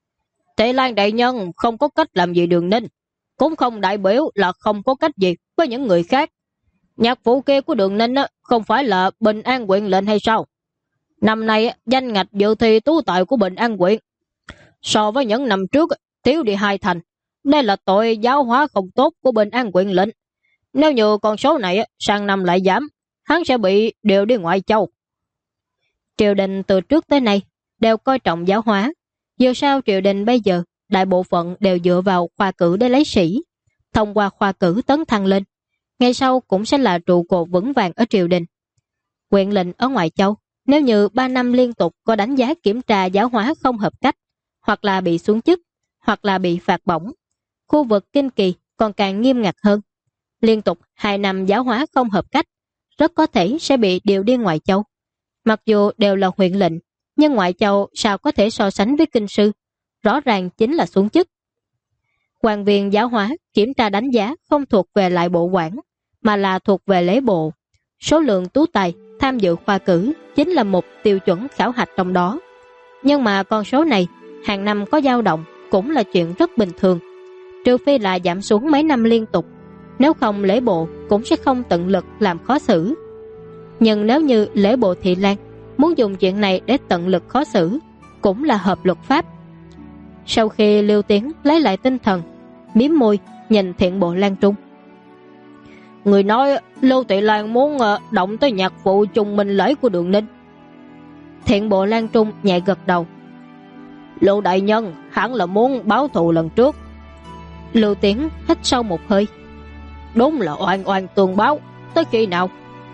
[SPEAKER 2] Tề Lan đại nhân không có cách làm gì Đường Ninh, cũng không đại biểu là không có cách gì với những người khác. Nhạc phụ kia của Đường Ninh không phải là Bình An huyện lệnh hay sao? Năm nay danh ngạch dự thi tú tài của Bình An huyện so với những năm trước thiếu đi 2 thành. Đây là tội giáo hóa không tốt của Bình An huyện lệnh. Nếu như con số này sang năm lại giảm, hắn sẽ bị điều đi ngoại châu.
[SPEAKER 1] Triều đình từ trước tới nay đều coi trọng giáo hóa. Dù sao triều đình bây giờ đại bộ phận đều dựa vào khoa cử để lấy sĩ. Thông qua khoa cử tấn thăng lên, ngày sau cũng sẽ là trụ cột vững vàng ở triều đình. Huyện lệnh ở ngoại châu, nếu như 3 năm liên tục có đánh giá kiểm tra giáo hóa không hợp cách, hoặc là bị xuống chức, hoặc là bị phạt bổng. Khu vực Kinh Kỳ còn càng nghiêm ngặt hơn. Liên tục 2 năm giáo hóa không hợp cách, rất có thể sẽ bị điều đi ngoại châu. Mặc dù đều là huyện lệnh, nhưng ngoại châu sao có thể so sánh với kinh sư, rõ ràng chính là xuống chức. Quan viên giáo hóa kiểm tra đánh giá không thuộc về lại bộ quản, mà là thuộc về lễ bộ. Số lượng tú tài tham dự khoa cử chính là một tiêu chuẩn khảo hạch trong đó. Nhưng mà con số này hàng năm có dao động cũng là chuyện rất bình thường, trừ phi là giảm xuống mấy năm liên tục, nếu không lễ bộ cũng sẽ không tận lực làm khó xử. Nhưng nếu như lễ bộ Thị Lan muốn dùng chuyện này để tận lực khó xử, cũng là hợp luật pháp. Sau khi Lưu Tiến lấy lại tinh thần, miếm môi nhìn Thiện bộ Lan Trung.
[SPEAKER 2] Người nói Lưu Thị Lan muốn động tới nhạc phụ trùng minh lễ của Đường Ninh.
[SPEAKER 1] Thiện bộ Lan Trung nhẹ gật đầu.
[SPEAKER 2] Lưu đại nhân hẳn là muốn báo thù lần trước.
[SPEAKER 1] Lưu Tiến hít sâu một hơi.
[SPEAKER 2] Đúng là oan oan tương báo. Tới khi nào?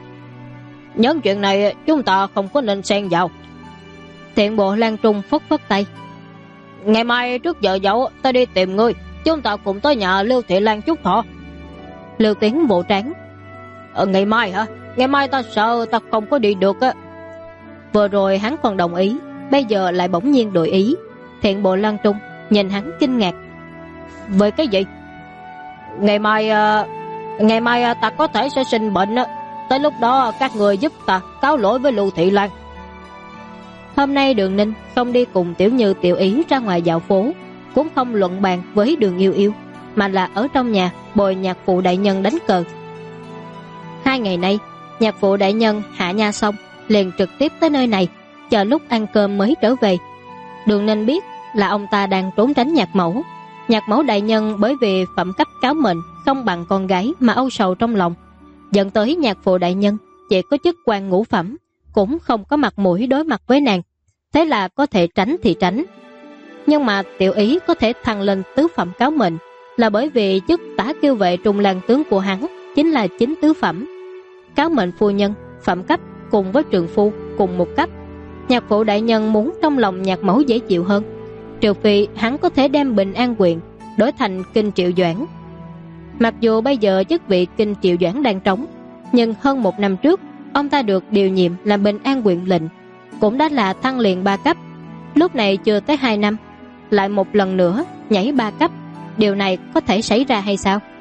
[SPEAKER 2] Những chuyện này chúng ta không có nên xen vào.
[SPEAKER 1] Thiện bộ Lan Trung phất phất tay.
[SPEAKER 2] Ngày mai trước giờ dậu ta đi tìm ngươi, chúng ta cùng tới nhà Lưu Thị Lan chúc thọ.
[SPEAKER 1] Lưu Tiến bộ trán.
[SPEAKER 2] Ngày mai hả? Ngày mai ta sợ ta không có đi được á.
[SPEAKER 1] Vừa rồi hắn còn đồng ý, bây giờ lại bỗng nhiên đổi ý. Thiện bộ Lan Trung nhìn hắn kinh ngạc.
[SPEAKER 2] Về cái gì? Ngày mai ta có thể sẽ sinh bệnh á. Tới lúc đó các người giúp ta cáo lỗi với Lưu Thị Lan.
[SPEAKER 1] Hôm nay Đường Ninh không đi cùng Tiểu Như Tiểu Ý ra ngoài dạo phố, cũng không luận bàn với Đường Yêu Yêu, mà là ở trong nhà bồi nhạc phụ đại nhân đánh cờ. 2 ngày nay, nhạc phụ đại nhân hạ nha xong liền trực tiếp tới nơi này, chờ lúc ăn cơm mới trở về. Đường Ninh biết là ông ta đang trốn tránh nhạc mẫu. Nhạc mẫu đại nhân bởi vì phẩm cấp cáo mệnh không bằng con gái mà âu sầu trong lòng, dẫn tới nhạc phụ đại nhân chỉ có chức quan ngũ phẩm, cũng không có mặt mũi đối mặt với nàng. Thế là có thể tránh thì tránh. Nhưng mà Tiểu Ý có thể thăng lên tứ phẩm cáo mệnh là bởi vì chức tả kiêu vệ Trung Lang tướng của hắn chính là 9 tứ phẩm. Cáo mệnh phu nhân phẩm cấp cùng với trường phu cùng một cấp. Nhạc phụ đại nhân muốn trong lòng nhạc mẫu dễ chịu hơn, trừ phi hắn có thể đem Bình An huyện đổi thành Kinh Triệu Doãn. Mặc dù bây giờ chức vị Kinh Triệu Doãn đang trống, nhưng hơn 1 năm trước ông ta được điều nhiệm làm Bình An huyện lệnh, cũng đã là thăng liền 3 cấp. Lúc này chưa tới 2 năm lại một lần nữa nhảy 3 cấp, điều này có thể xảy ra hay sao?